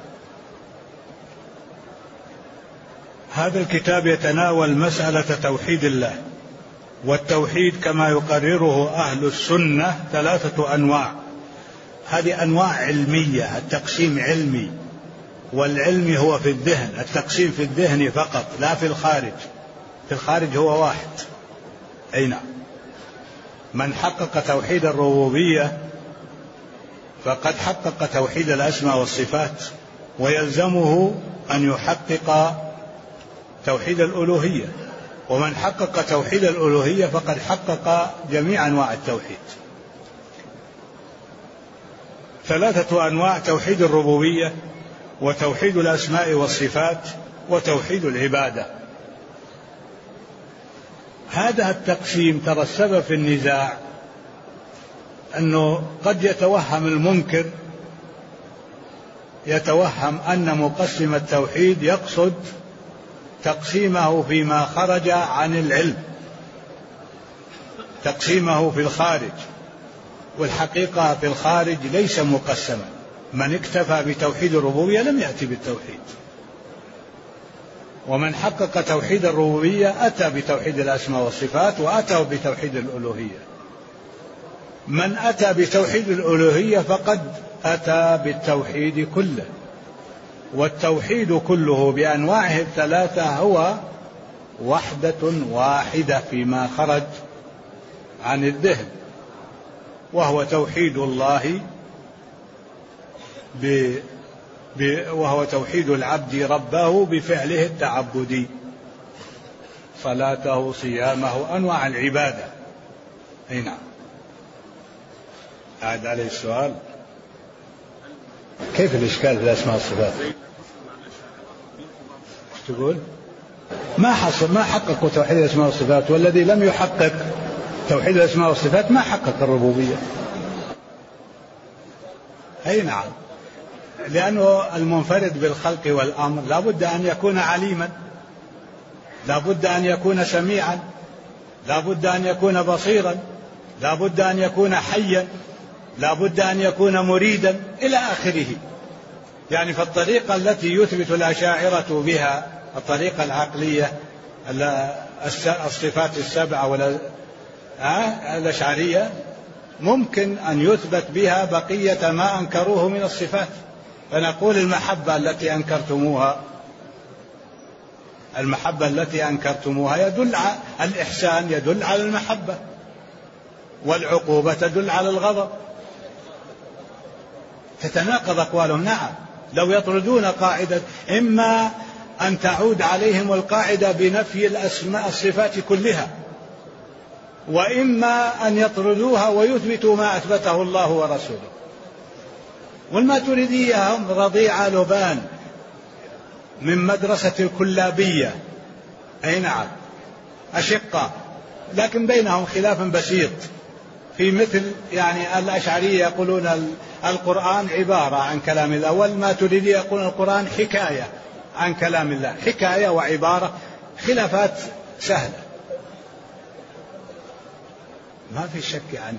هذا الكتاب يتناول مسألة توحيد الله، والتوحيد كما يقرره أهل السنة 3 أنواع. هذه أنواع علمية، التقسيم علمي، والعلم هو في الذهن، التقسيم في الذهن فقط لا في الخارج. في الخارج هو واحد. أي نعم. من حقق توحيد الربوبية فقد حقق توحيد الأسماء والصفات، ويلزمه أن يحقق توحيد الألوهية. ومن حقق توحيد الألوهية فقد حقق جميع أنواع التوحيد. 3 أنواع: توحيد الربوبية، وتوحيد الأسماء والصفات، وتوحيد العبادة. هذا التقسيم ترى السبب في النزاع أنه قد يتوهم المنكر، يتوهم أن مقسم التوحيد يقصد تقسيمه فيما خرج عن العلم، تقسيمه في الخارج. والحقيقة في الخارج ليس مقسما. من اكتفى بتوحيد الربوبية لم يأتي بالتوحيد، ومن حقق توحيد الربوبية أتى بتوحيد الأسماء والصفات، وأتى بتوحيد الألوهية. من أتى بتوحيد الألوهية فقد أتى بالتوحيد كله. والتوحيد كله بأنواعه 3 هو وحدة واحدة فيما خرج عن الذهن، وهو توحيد الله وهو توحيد العبد ربه بفعله التعبدي، صلاته، صيامه، أنواع العبادة. أي نعم. أعد عليه السؤال: كيف الإشكال في الأسماء والصفات؟ تقول ما حققوا توحيد الأسماء والصفات، والذي لم يحقق توحيد الأسماء والصفات ما حقق الربوبية. أي نعم. لأنه المنفرد بالخلق والأمر لا بد أن يكون عليما، لا بد أن يكون سميعا، لا بد أن يكون بصيرا، لا بد أن يكون حيا، لا بد أن يكون مريدا إلى آخره. يعني فالطريقة التي يثبت الأشاعرة بها، الطريقة العقلية، الصفات ال7 الأشعرية، ممكن أن يثبت بها بقية ما أنكروه من الصفات. فنقول المحبة التي أنكرتموها يدل على الإحسان، يدل على المحبة، والعقوبة تدل على الغضب. تتناقض أقوالهم. نعم، لو يطردون قاعدة إما أن تعود عليهم القاعدة بنفي الصفات كلها، وإما أن يطردوها ويثبتوا ما أثبته الله ورسوله. والماتريدية هم رضيع لبان من مدرسة الكلابية. أي نعم، أشقة، لكن بينهم خلاف بسيط في مثل يعني الأشعرية يقولون القرآن عبارة عن كلام الله، والماتريدية يقولون القرآن حكاية عن كلام الله. حكاية وعبارة خلافات سهلة، ما في شك يعني.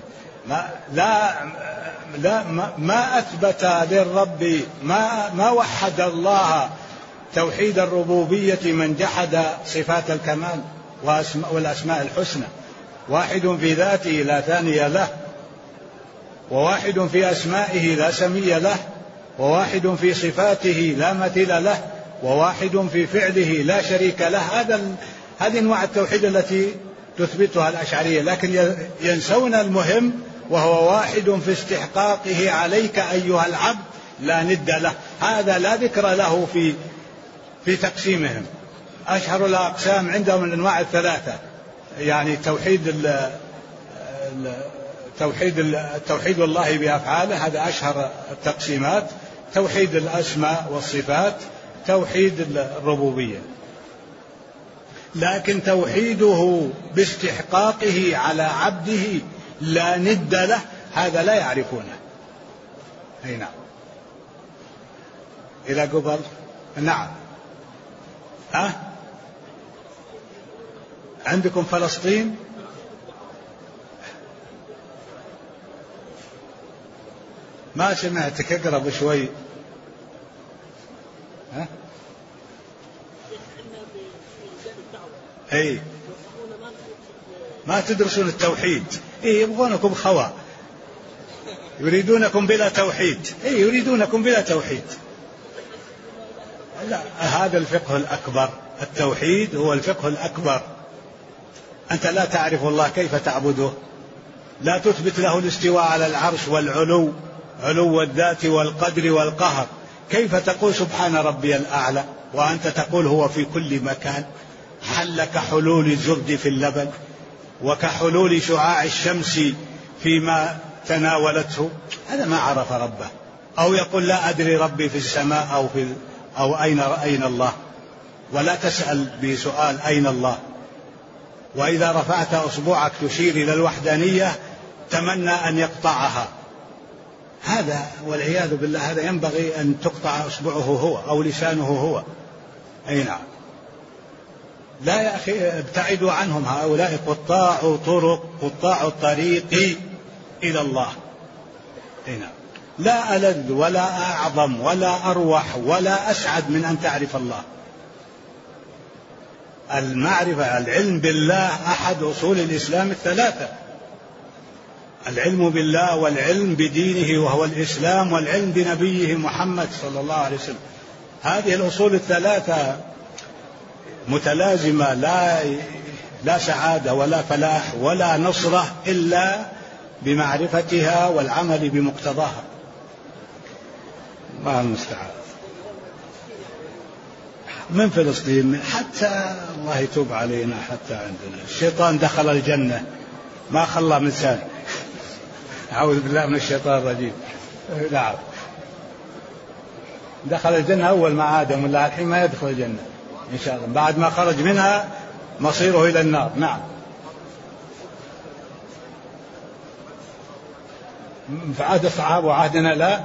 ما أثبت للرب، ما وحد الله توحيد الربوبية من جحد صفات الكمال والأسماء الحسنى. واحد في ذاته لا ثاني له، وواحد في أسمائه لا سمي له، وواحد في صفاته لا مثيل له، وواحد في فعله لا شريك له. هذه أنواع التوحيد التي تثبتها الأشعرية، لكن ينسون المهم، وهو واحد في استحقاقه عليك أيها العبد لا ند له. هذا لا ذكر له في تقسيمهم. أشهر الأقسام عندهم الأنواع الثلاثة، يعني توحيد الله بأفعاله، هذا أشهر التقسيمات، توحيد الأسماء والصفات، توحيد الربوبية. لكن توحيده باستحقاقه على عبده لا ند له، هذا لا يعرفونه. أي نعم. إلى قبل نعم. عندكم فلسطين؟ ما سمعتك، اقرب شوي. اي ما تدرسون التوحيد. يبغونكم خواء، يريدونكم بلا توحيد. يريدونكم بلا توحيد. لا، هذا الفقه الأكبر. التوحيد هو الفقه الأكبر. أنت لا تعرف الله، كيف تعبده؟ لا تثبت له الاستواء على العرش والعلو، علو الذات والقدر والقهر. كيف تقول سبحان ربي الأعلى وأنت تقول هو في كل مكان؟ حل كحلول الزبد في اللبن، وكحلول شعاع الشمس فيما تناولته. هذا ما عرف ربه. أو يقول لا أدري ربي في السماء أو أين الله، ولا تسأل بسؤال أين الله. وإذا رفعت أصبعك تشير إلى الوحدانية تمنى أن يقطعها. هذا والعياذ بالله، هذا ينبغي أن تقطع أصبعه هو أو لسانه هو. أي نعم. لا يا أخي، ابتعدوا عنهم، هؤلاء قطاع الطريق إلى الله. أي نعم. لا ألذ ولا أعظم ولا أروح ولا أسعد من أن تعرف الله. المعرفة، العلم بالله أحد أصول الإسلام الثلاثة: العلم بالله، والعلم بدينه وهو الإسلام، والعلم بنبيه محمد صلى الله عليه وسلم. هذه الأصول الثلاثة متلازمة، لا سعادة ولا فلاح ولا نصرة إلا بمعرفتها والعمل بمقتضاها. الله المستعان. من فلسطين، حتى الله يتوب علينا، حتى عندنا الشيطان دخل الجنة ما خلى مثال. أعوذ بالله من الشيطان الرجيم. نعم، دخل الجنة أول مع آدم، ولا الحين ما يدخل الجنة إن شاء الله، بعد ما خرج منها مصيره إلى النار. نعم. في عهد الصحابة وعهدنا لا.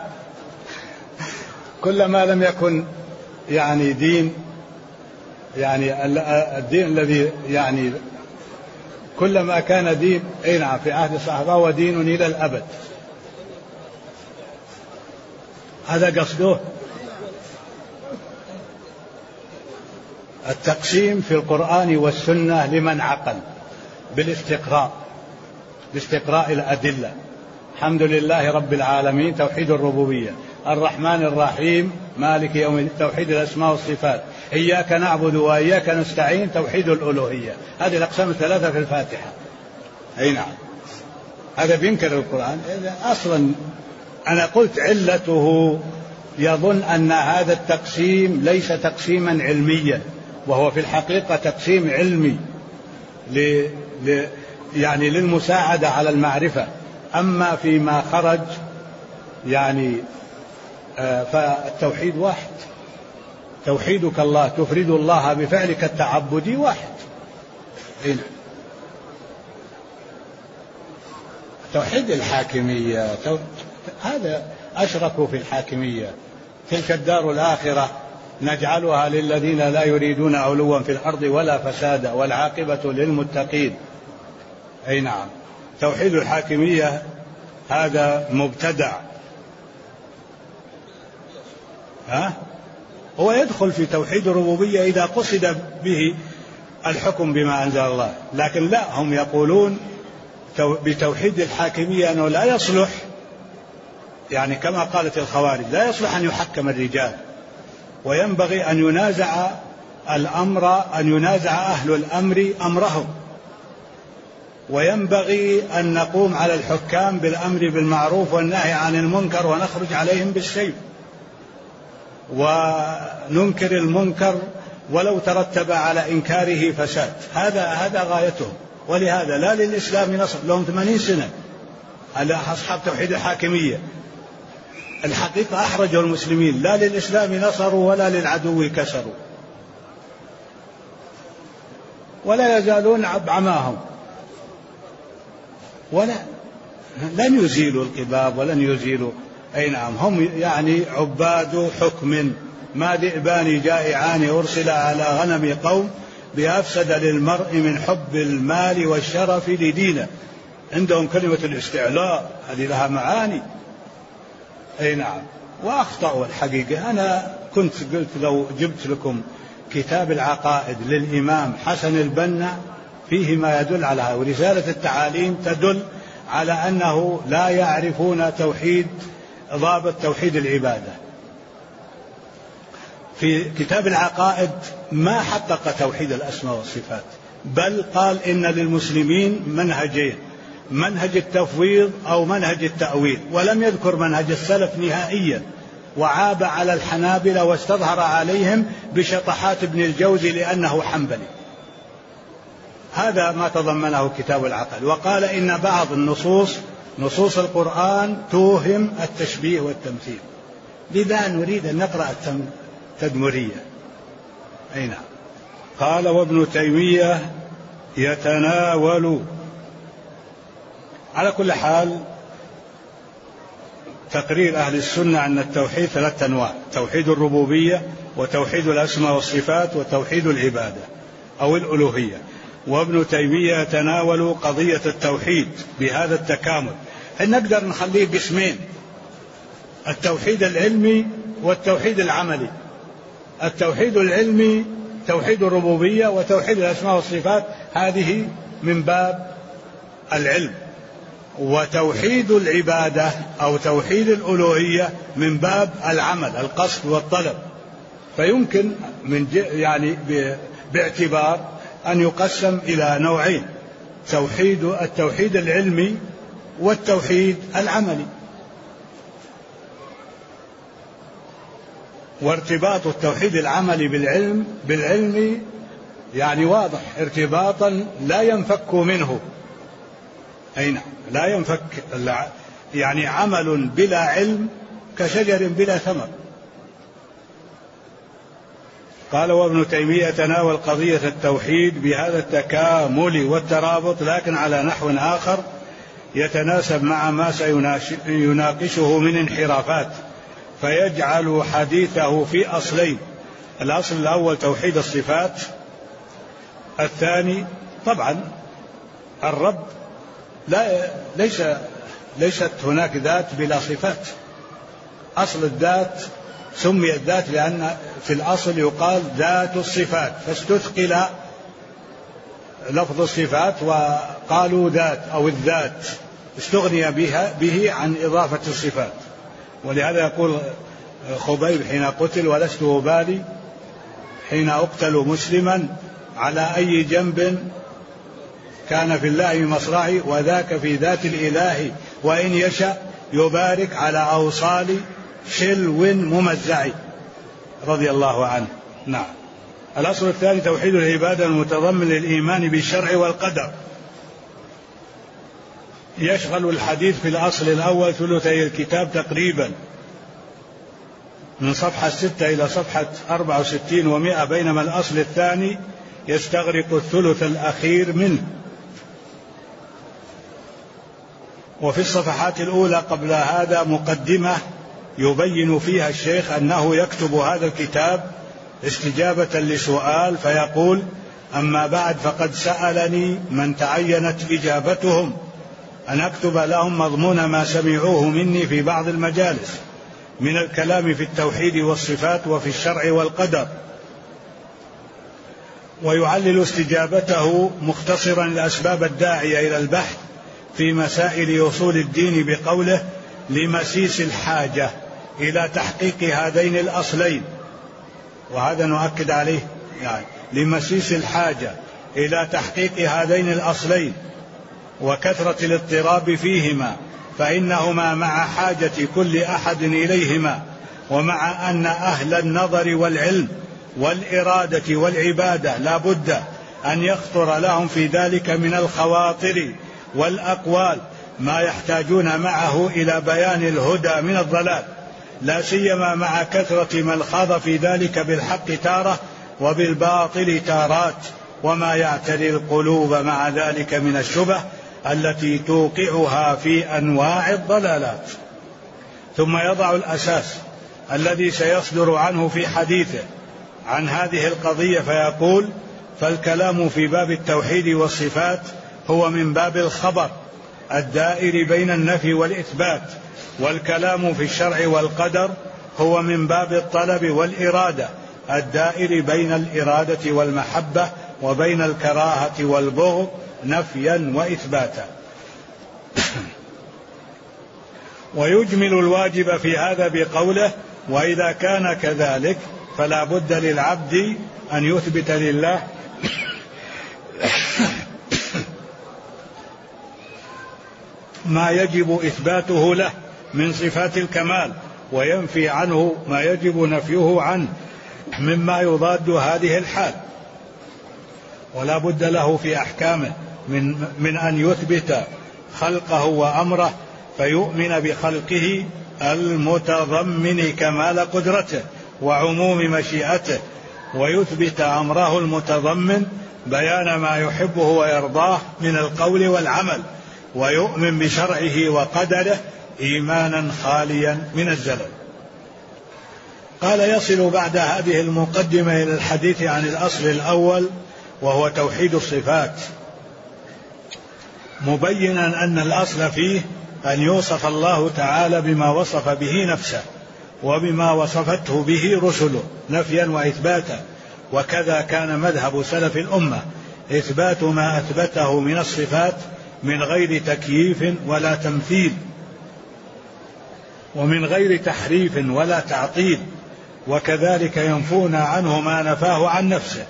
كلما لم يكن يعني دين، يعني الدين الذي يعني كلما كان دين، أي نعم، في عهد الصحابة هو دين إلى الأبد. هذا قصده. التقسيم في القرآن والسنة لمن عقل باستقراء الأدلة. الحمد لله رب العالمين، توحيد الربوبية. الرحمن الرحيم، مالك يوم الدين، توحيد الأسماء والصفات. إياك نعبد وإياك نستعين، توحيد الألوهية. هذه الأقسام الثلاثة في الفاتحة. أي نعم. هذا بينكر القرآن. أصلا أنا قلت علته يظن أن هذا التقسيم ليس تقسيما علميا، وهو في الحقيقة تقسيم علمي يعني للمساعدة على المعرفة. أما فيما خرج يعني فالتوحيد واحد. توحيدك الله، تفرد الله بفعلك التعبدي واحد. هنا توحيد الحاكمية، هذا أشركوا في الحاكمية. تلك الدار الآخرة نجعلها للذين لا يريدون علوا في الأرض ولا فسادا والعاقبة للمتقين. أي نعم. توحيد الحاكمية هذا مبتدع. هو يدخل في توحيد الربوبية إذا قصد به الحكم بما أنزل الله، لكن لا، هم يقولون بتوحيد الحاكمية أنه لا يصلح يعني كما قالت الخوارج لا يصلح أن يحكم الرجال، وينبغي أن ينازع أهل الأمر أمرهم، وينبغي أن نقوم على الحكام بالأمر بالمعروف والنهي عن المنكر ونخرج عليهم بالسيف وننكر المنكر ولو ترتب على إنكاره فساد. هذا غايتهم. ولهذا لا للإسلام نصر، لهم 80 سنة على أصحاب توحيد الحاكمية، الحقيقة أحرجوا المسلمين، لا للإسلام نصروا ولا للعدو كسروا، ولا يزالون بعماهم، لن يزيلوا القباب ولن يزيلوا. أي نعم، هم يعني عباد حكم، ما ذئبان جائعان أرسل على غنم قوم بأفسد للمرء من حب المال والشرف لدينه. عندهم كلمة الاستعلاء، هذه لها معاني. أي نعم، وأخطأوا الحقيقة. أنا كنت قلت لو جبت لكم كتاب العقائد للإمام حسن البنا فيه ما يدل على هذا، ورسالة التعاليم تدل على أنه لا يعرفون ضابط توحيد العبادة. في كتاب العقائد ما حقق توحيد الأسماء والصفات، بل قال إن للمسلمين منهجين، منهج التفويض أو منهج التأويل، ولم يذكر منهج السلف نهائيا، وعاب على الحنابلة واستظهر عليهم بشطحات ابن الجوزي لأنه حنبلي. هذا ما تضمنه كتاب العقل. وقال إن بعض نصوص القرآن توهم التشبيه والتمثيل، لذا نريد أن نقرأ التدمرية. أي نعم. قال وابن تيمية يتناول. على كل حال تقرير أهل السنة أن التوحيد 3 أنواع: توحيد الربوبية، وتوحيد الأسماء والصفات، وتوحيد العبادة أو الألوهية. وابن تيمية يتناول قضية التوحيد بهذا التكامل. نقدر نخليه قسمين: التوحيد العلمي والتوحيد العملي. التوحيد العلمي توحيد الربوبية وتوحيد الأسماء والصفات، هذه من باب العلم. وتوحيد العبادة أو توحيد الألوهية من باب العمل، القصد والطلب. فيمكن يعني باعتبار أن يقسم إلى نوعين: التوحيد العلمي والتوحيد العملي. وارتباط التوحيد العملي بالعلم يعني واضح، ارتباطا لا ينفك منه. أي نعم، لا ينفك. يعني عمل بلا علم كشجر بلا ثمر. قال وابن تيمية تناول قضية التوحيد بهذا التكامل والترابط، لكن على نحو آخر يتناسب مع ما سيناقشه من انحرافات، فيجعل حديثه في أصلين: الأصل الأول توحيد الصفات، الثاني طبعا الرب ليست هناك ذات بلا صفات. أصل الذات سميت ذات لأن في الأصل يقال ذات الصفات، فاستثقل لفظ الصفات وقالوا ذات أو الذات، استغني به عن إضافة الصفات. ولهذا يقول خبيب حين قتل: ولست أبالي حين أقتل مسلما على أي جنب كان في الله مصرعي، وذاك في ذات الإله وإن يشاء يبارك على أوصال شلو ممزعي، رضي الله عنه. نعم. الأصل الثاني توحيد العبادة المتضمن للإيمان بالشرع والقدر. يشغل الحديث في الأصل الأول ثلثي الكتاب تقريبا، من صفحة 6 إلى صفحة 64 و100، بينما الأصل الثاني يستغرق الثلث الأخير منه. وفي الصفحات الأولى قبل هذا مقدمة يبين فيها الشيخ أنه يكتب هذا الكتاب استجابة لسؤال، فيقول: أما بعد، فقد سألني من تعينت إجابتهم أن أكتب لهم مضمون ما سمعوه مني في بعض المجالس من الكلام في التوحيد والصفات وفي الشرع والقدر. ويعلل استجابته مختصرا الأسباب الداعية إلى البحث في مسائل أصول الدين بقوله: لمسيس الحاجة إلى تحقيق هذين الأصلين، وهذا نؤكد عليه، يعني لمسيس الحاجة إلى تحقيق هذين الأصلين وكثرة الاضطراب فيهما، فإنهما مع حاجة كل أحد إليهما، ومع أن أهل النظر والعلم والإرادة والعبادة لا بد أن يخطر لهم في ذلك من الخواطر والأقوال ما يحتاجون معه إلى بيان الهدى من الضلال، لا سيما مع كثرة من خاض في ذلك بالحق تارة وبالباطل تارات، وما يعتري القلوب مع ذلك من الشبه التي توقعها في أنواع الضلالات. ثم يضع الأساس الذي سيصدر عنه في حديثه عن هذه القضية فيقول: فالكلام في باب التوحيد والصفات هو من باب الخبر الدائر بين النفي والإثبات، والكلام في الشرع والقدر هو من باب الطلب والإرادة الدائر بين الإرادة والمحبة وبين الكراهة والبغض نفيا وإثباتا. ويجمل الواجب في هذا بقوله: وإذا كان كذلك فلا بد للعبد أن يثبت لله ما يجب إثباته له من صفات الكمال، وينفي عنه ما يجب نفيه عنه مما يضاد هذه الحال. ولا بد له في أحكامه من أن يثبت خلقه وأمره، فيؤمن بخلقه المتضمن كمال قدرته وعموم مشيئته، ويثبت أمره المتضمن بيان ما يحبه ويرضاه من القول والعمل، ويؤمن بشرعه وقدره إيمانا خاليا من الزلل. قال: يصل بعد هذه المقدمة إلى الحديث عن الأصل الأول وهو توحيد الصفات، مبينا أن الأصل فيه أن يوصف الله تعالى بما وصف به نفسه وبما وصفته به رسله نفيا وإثباتا. وكذا كان مذهب سلف الأمة إثبات ما أثبته من الصفات من غير تكييف ولا تمثيل، ومن غير تحريف ولا تعطيل، وكذلك ينفون عنه ما نفاه عن نفسه.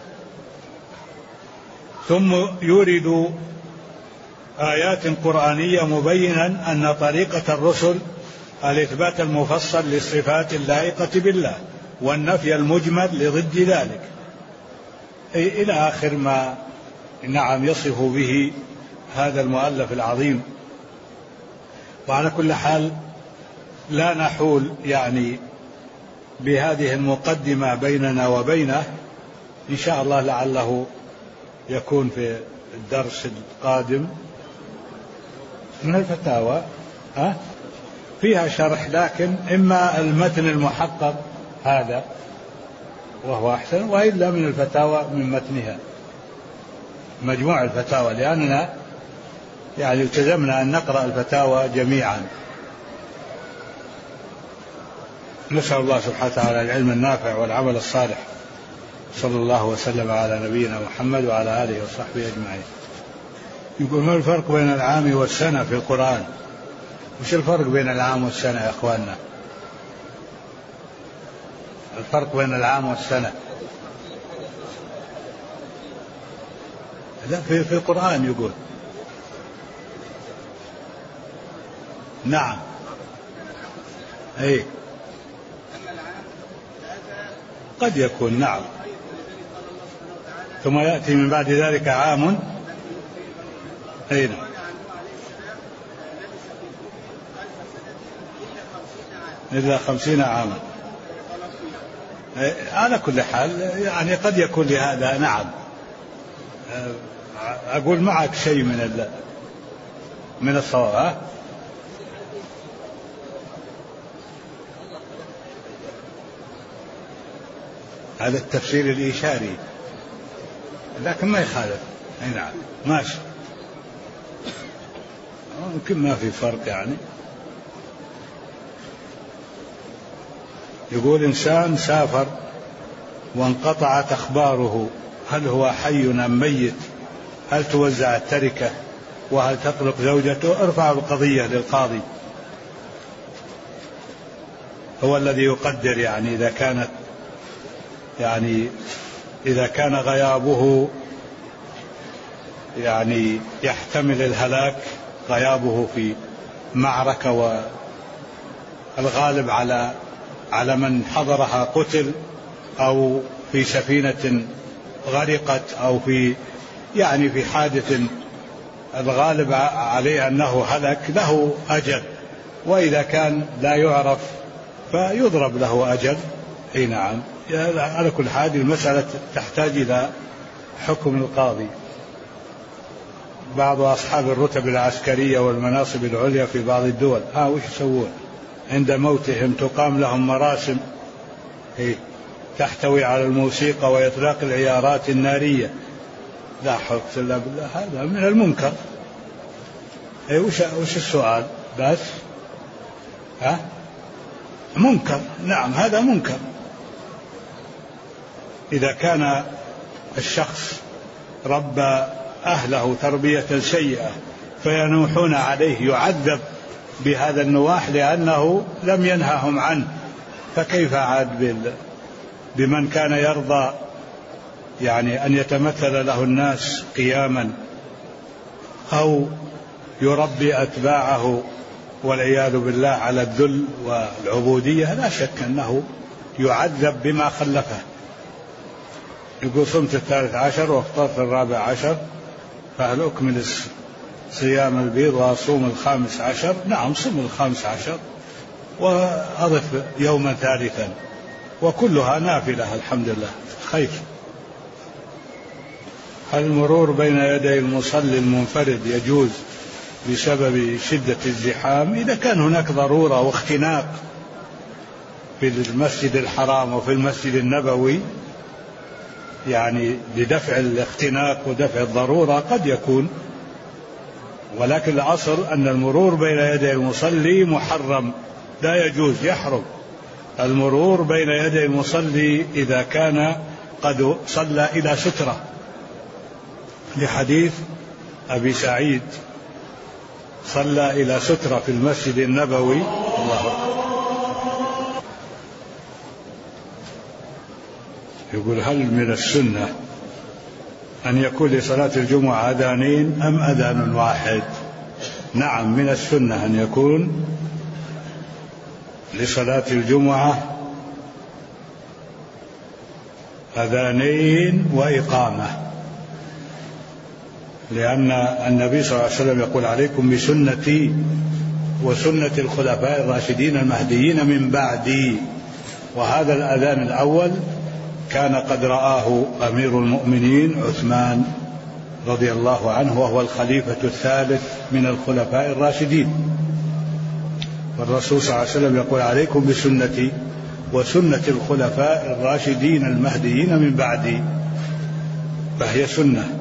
ثم يورد آيات قرآنية مبينا أن طريقة الرسل الإثبات المفصل للصفات اللائقة بالله والنفي المجمل لضد ذلك، إلى آخر ما يصف به هذا المؤلف العظيم. وعلى كل حال لا نحول بهذه المقدمة بيننا وبينه، إن شاء الله لعله يكون في الدرس القادم من الفتاوى فيها شرح، لكن إما المتن المحقق هذا وهو أحسن، وإلا من الفتاوى من متنها مجموع الفتاوى، لأننا التزمنا أن نقرأ الفتاوى جميعا. نسأل الله سبحانه وتعالى العلم النافع والعمل الصالح. صلى الله وسلم على نبينا محمد وعلى آله وصحبه أجمعين. يقول: ما الفرق بين العام والسنة في القرآن؟ وش الفرق بين العام والسنة يا أخواننا؟ الفرق بين العام والسنة لا في القرآن يقول. نعم أي قد يكون، نعم. ثم يأتي من بعد ذلك عام أين إلا 50 عاما. على كل حال قد يكون لهذا، نعم. أقول معك شيء من الصواب. هذا التفسير الإشاري، لكن ما يخالف. نعم ماشي، يمكن ما في فرق. يقول: إنسان سافر وانقطعت أخباره، هل هو حي أم ميت؟ هل توزع التركة؟ وهل تطلق زوجته؟ ارفع القضية للقاضي هو الذي يقدر، يعني إذا كان غيابه يعني يحتمل الهلاك، غيابه في معركة والغالب على من حضرها قتل، أو في سفينة غرقت، أو في حادث الغالب عليه أنه هلك، له أجل. وإذا كان لا يعرف فيضرب له أجل. أي نعم. على كل حال المسألة تحتاج إلى حكم القاضي. بعض أصحاب الرتب العسكرية والمناصب العليا في بعض الدول وش يسوون عند موتهم؟ تقام لهم مراسم تحتوي على الموسيقى وإطلاق العيارات النارية. لا حول إلا بالله، هذا من المنكر. وش السؤال؟ بس منكر. نعم، هذا منكر. إذا كان الشخص ربى أهله تربية سيئة فينوحون عليه، يعذب بهذا النواح لأنه لم ينههم عنه، فكيف عاد بمن كان يرضى أن يتمثل له الناس قياما، أو يربي أتباعه والعياذ بالله على الذل والعبودية؟ لا شك أنه يعذب بما خلفه. يقول صمت 13 وافطرت 14، فهل أكمل صيام البيض وأصوم 15؟ نعم، صم 15 وأضف يوما ثالثا، وكلها نافلة الحمد لله خير. هل المرور بين يدي المصلي المنفرد يجوز بسبب شدة الزحام؟ إذا كان هناك ضرورة واختناق في المسجد الحرام وفي المسجد النبوي لدفع الاختناق ودفع الضرورة قد يكون، ولكن الأصل أن المرور بين يدي المصلي محرم، لا يجوز، يحرم المرور بين يدي المصلي إذا كان قد صلى إلى سترة، لحديث أبي سعيد صلى إلى سترة في المسجد النبوي. الله أكبر. يقول هل من السنة أن يكون لصلاة الجمعة أذانين أم أذان واحد؟ نعم، من السنة أن يكون لصلاة الجمعة أذانين وإقامة، لأن النبي صلى الله عليه وسلم يقول عليكم بسنتي وسنة الخلفاء الراشدين المهديين من بعدي. وهذا الأذان الأول كان قد رآه أمير المؤمنين عثمان رضي الله عنه، وهو الخليفة الثالث من الخلفاء الراشدين، والرسول صلى الله عليه وسلم يقول عليكم بسنتي وسنة الخلفاء الراشدين المهديين من بعدي، فهي سنة.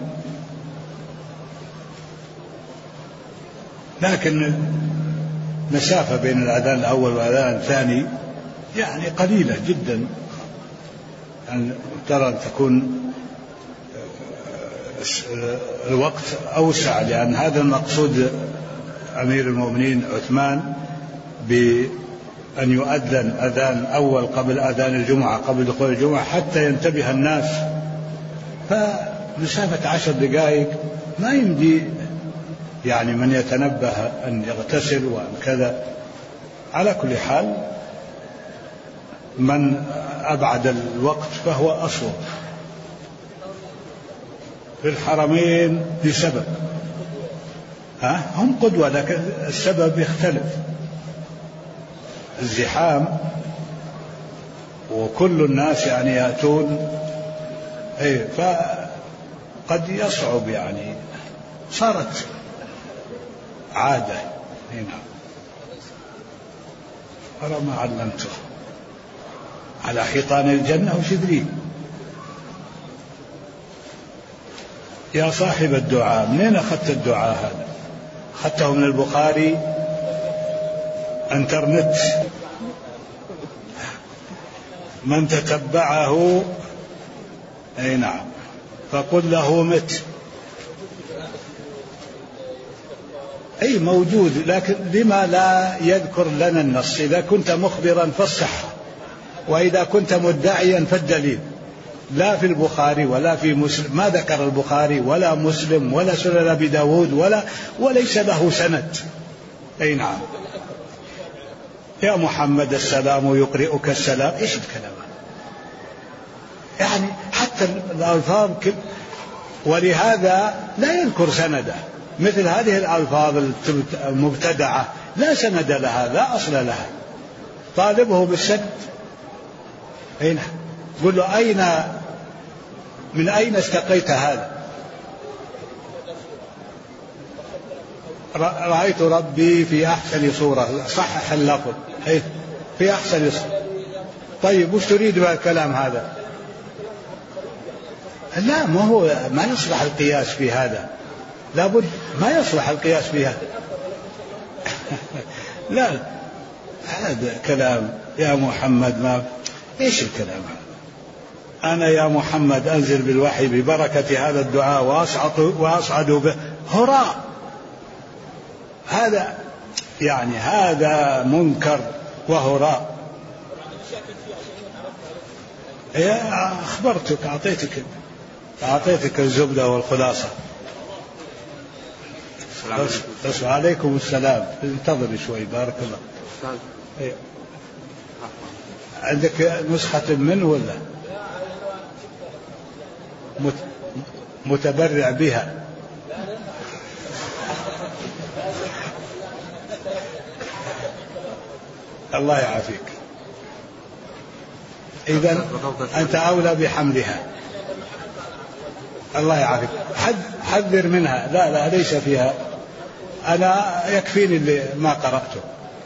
لكن مسافة بين الأذان الأول والأذان الثاني قليلة جدا، ترى أن تكون الوقت أوسع، لأن هذا المقصود أمير المؤمنين عثمان بأن يؤذن أذان أول قبل أذان الجمعة، قبل دخول الجمعة، حتى ينتبه الناس. فمسافة 10 دقائق ما يمدي من يتنبه أن يغتسل وأن كذا. على كل حال من أبعد الوقت فهو أصوب. في الحرمين لسبب، هم قدوة، لكن السبب يختلف، الزحام وكل الناس يأتون، فقد يصعب، صارت عادة. نعم. أرى ما علمته على حيطان الجنة وش يدري. يا صاحب الدعاء، منين أخذت الدعاء هذا؟ أخذته من البخاري، انترنت، من تتبعه نعم فقل له مت. أي موجود، لكن لما لا يذكر لنا النص؟ إذا كنت مخبرا فالصحة، وإذا كنت مدعيا فالدليل. لا في البخاري ولا في مسلم، ما ذكر البخاري ولا مسلم ولا سنن أبي داود وليس له سند. أي نعم. يا محمد السلام يقرئك السلام، إيش الكلام؟ يعني حتى الألفاظ ولهذا لا يذكر سنده. مثل هذه الألفاظ المبتدعة لا سند لها، لا أصل لها. طالبه بالسد. أين؟ قل له من أين استقيت هذا؟ رأيت ربي في أحسن صورة. صحح اللفظ. في أحسن صورة. طيب وش تريد بالكلام هذا؟ لا، ما يصلح القياس في هذا، لابد ما يصلح القياس في هذا. لا، هذا كلام يا محمد. ما ايش الكلام هذا؟ أنا يا محمد أنزل بالوحي ببركة هذا الدعاء وأصعد به هراء. هذا يعني هذا منكر وهراء. أخبرتك، أعطيتك الزبدة والخلاصة. بس عليكم السلام. انتظر شوي بارك الله. عندك نسخة منه ولا متبرع بها؟ الله يعافيك. إذن أنت أولى بحملها. الله يعافيك. حذر منها. لا ليس فيها. أنا يكفيني اللي ما قرأته.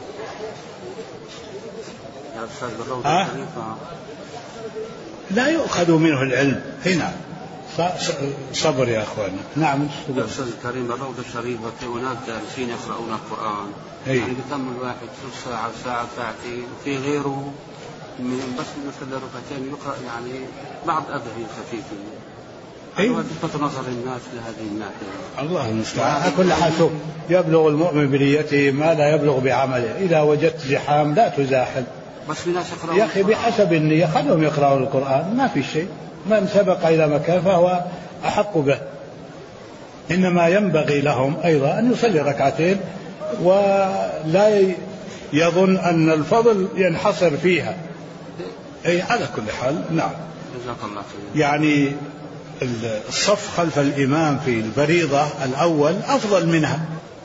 لا يؤخذ منه العلم هنا. صبر يا أخوانا. نعم.
يا أستاذ الكريم، الروضة الشريفة في هناك دارسين يقرؤون القرآن، يعني بيكمل الواحد نص ساعة ساعتين، وفي غيره بس مثل ركعتين يقرأ يعني بعض أدعية خفيفة. تلفت نظر الناس لهذه الناحية.
الله المستعان. كل حال يبلغ المؤمن بنيته ما لا يبلغ بعمله. إذا وجدت زحام لا تزاحم.
بس في ناس يقرأون
يا أخي بحسب النية، خلهم يقرأون القرآن، ما في شيء. من سبق إلى مكان فهو أحق به. إنما ينبغي لهم أيضا أن يصلي ركعتين ولا يظن أن الفضل ينحصر فيها. أي على كل حال. نعم.
جزاك الله خير.
يعني الصف خلف الإمام في الفريضة الأول أفضل منها.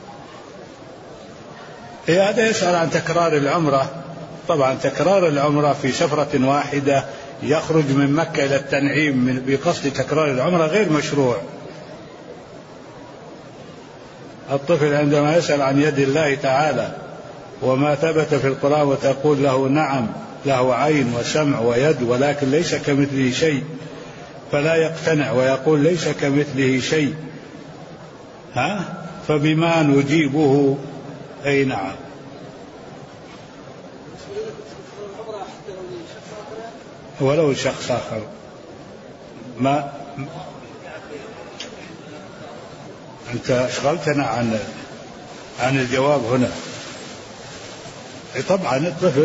هذا يسأل عن تكرار العمرة. طبعا تكرار العمرة في سفرة واحدة يخرج من مكة إلى التنعيم بقصد تكرار العمرة غير مشروع. الطفل عندما يسأل عن يد الله تعالى وما ثبت في القرآن وتقول له نعم له عين وسمع ويد ولكن ليس كمثله شيء، فلا يقتنع ويقول ليس كمثله شيء، فبما نجيبه؟ أي نعم. ولو شخص آخر ما أنت أشغلتنا عن الجواب هنا. طبعا الطفل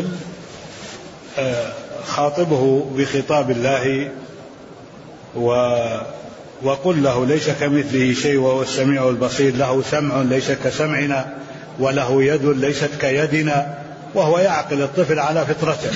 خاطبه بخطاب الله وقل له ليس كمثله شيء وهو السميع البصير، له سمع ليس كسمعنا وله يد ليست كيدنا، وهو يعقل الطفل على فطرته.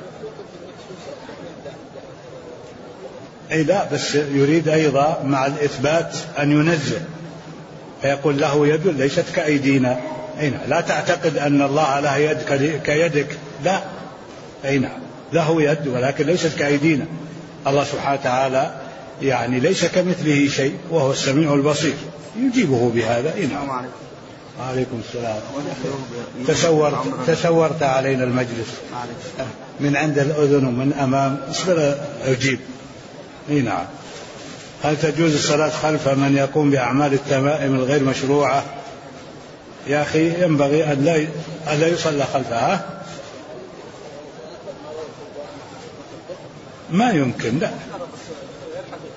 أي لا، بس يريد أيضا مع الإثبات أن ينزه فيقول له يد ليست كأيدينا. أين لا تعتقد أن الله له يد كيدك، لا. أين له يد ولكن ليست كأيدينا. الله سبحانه وتعالى يعني ليس كمثله شيء وهو السميع البصير، يجيبه بهذا. نعم. عليكم السلام. تسورت علينا المجلس من عند الأذن ومن أمام. اصبر أجيب. نعم. هل تجوز الصلاة خلف من يقوم بأعمال التمائم الغير مشروعة؟ يا أخي ينبغي أن لا يصلى خلفها. ما يمكن، لا.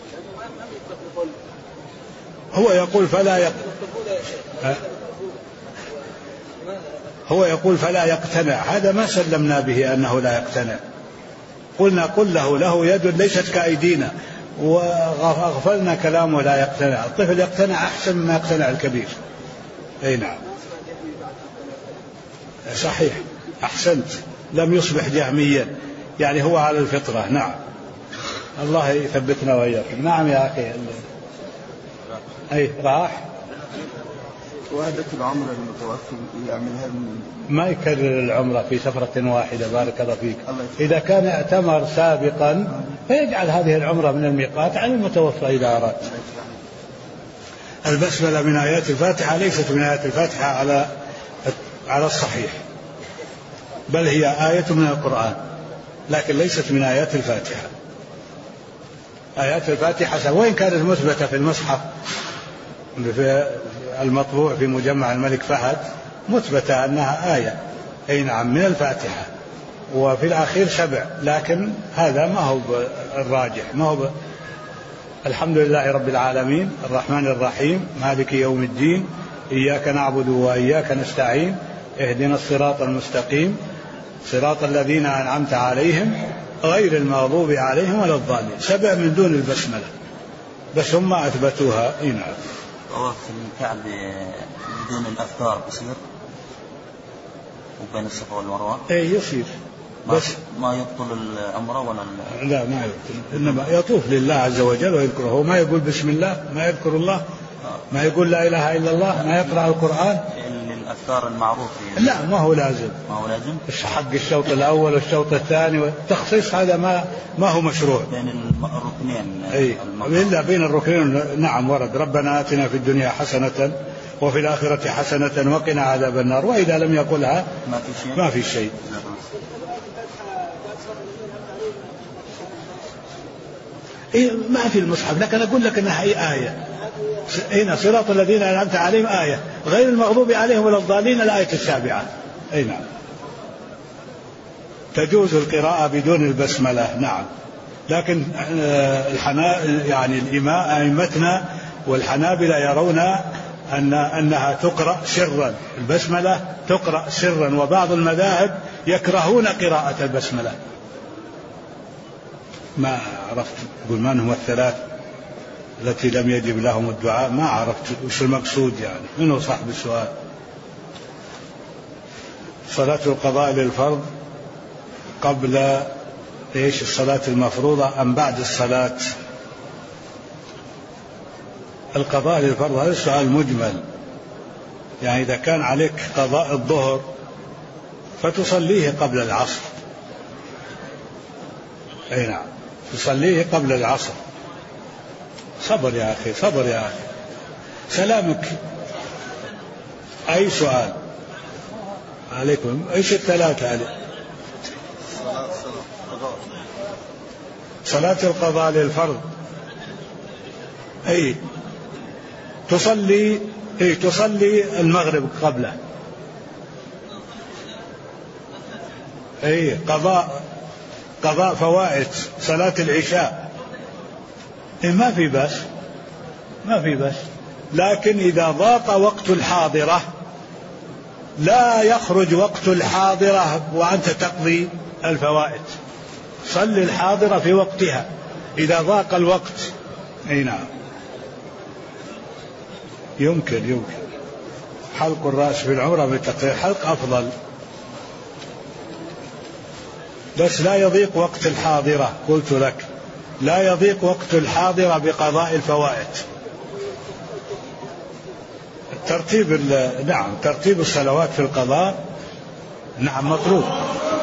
هو يقول فلا هو يقول فلا يقتنع، هذا ما سلمنا به أنه لا يقتنع. قلنا قل له يد ليست كأيدينا، وأغفلنا كلامه لا يقتنع. الطفل يقتنع أحسن مما يقتنع الكبير. أي نعم صحيح، أحسنت، لم يصبح جهميا، يعني هو على الفطرة. نعم الله يثبتنا وإياكم. نعم يا أخي. أي راح
وعدة العمرة المتوفي يعملها
ما يكرر العمرة في سفرة واحدة. بارك الله فيك. إذا كان اعتمر سابقا فيجعل هذه العمرة من الميقات على المتوفى إذا أراد. البسملة من آيات الفاتحة ليست من آيات الفاتحة على الصحيح، بل هي آية من القرآن، لكن ليست من آيات الفاتحة. آيات الفاتحة وإن كانت مثبتة في المصحف في المطبوع في مجمع الملك فهد، مثبتة أنها آية أي نعم من الفاتحة، وفي الأخير 7، لكن هذا ما هو الراجح. ما هو الحمد لله رب العالمين الرحمن الرحيم مالك يوم الدين إياك نعبد وإياك نستعين اهدنا الصراط المستقيم صراط الذين أنعمت عليهم غير المغضوب عليهم ولا الضالين. 7 من دون البسملة، بس هم أثبتوها. نعم.
طواف الكعب بدون الأذكار يصير وبين الصفا والمروة؟
إيه يصير، بس
ما يبطل العمرة ولا
لا ما يبطل، إنما يطوف لله عز وجل ويذكره. هو ما يقول بسم الله، ما يذكر الله، ما يقول لا إله إلا الله، ما يقرأ القرآن.
الأذكار المعروفة
لا ما هو لازم.
ما هو لازم
حق الشوط الأول والشوط الثاني والتخصيص هذا ما هو مشروع
بين الركنين.
أي إلا بين الركنين. نعم ورد ربنا آتنا في الدنيا حسنة وفي الآخرة حسنة وقنا عذاب النار، وإذا لم يقلها ما في شيء. إيه ما في المصحف، لكن أقول لك أنها هي آية. هنا صراط الذين أنعمت عليهم آية غير المغضوب عليهم ولا الضالين الآية 7. أي نعم تجوز القراءة بدون البسملة. نعم لكن يعني أئمتنا والحنابلة يرون أنها تقرأ سرا، البسملة تقرأ سرا، وبعض المذاهب يكرهون قراءة البسملة. ما عرفت يقول من هم الثلاث التي لم يجب لهم الدعاء؟ ما عرفت وش المقصود يعني، من هو صاحب السؤال؟ صلاة القضاء للفرض قبل إيش الصلاة المفروضة أم بعد الصلاة؟ القضاء للفرض هذا السؤال مجمل، يعني إذا كان عليك قضاء الظهر فتصليه قبل العصر. أي نعم تصليه قبل العصر. صبر يا أخي، صبر يا أخي، سلامك. أي سؤال عليكم؟ إيش الثلاثة عليك؟ صلاة القضاء للفرض أي تصلي المغرب قبله. أي قضاء فوائد صلاة العشاء. ما في بس، ما في بس، لكن إذا ضاق وقت الحاضرة لا يخرج وقت الحاضرة وأنت تقضي الفوائد. صل الحاضرة في وقتها إذا ضاق الوقت. أي نعم يمكن حلق الرأس في العمرة بالتقدير حلق أفضل، بس لا يضيق وقت الحاضرة. قلت لك لا يضيق وقت الحاضرة بقضاء الفوائد. ترتيب الصلوات في القضاء نعم مطلوب.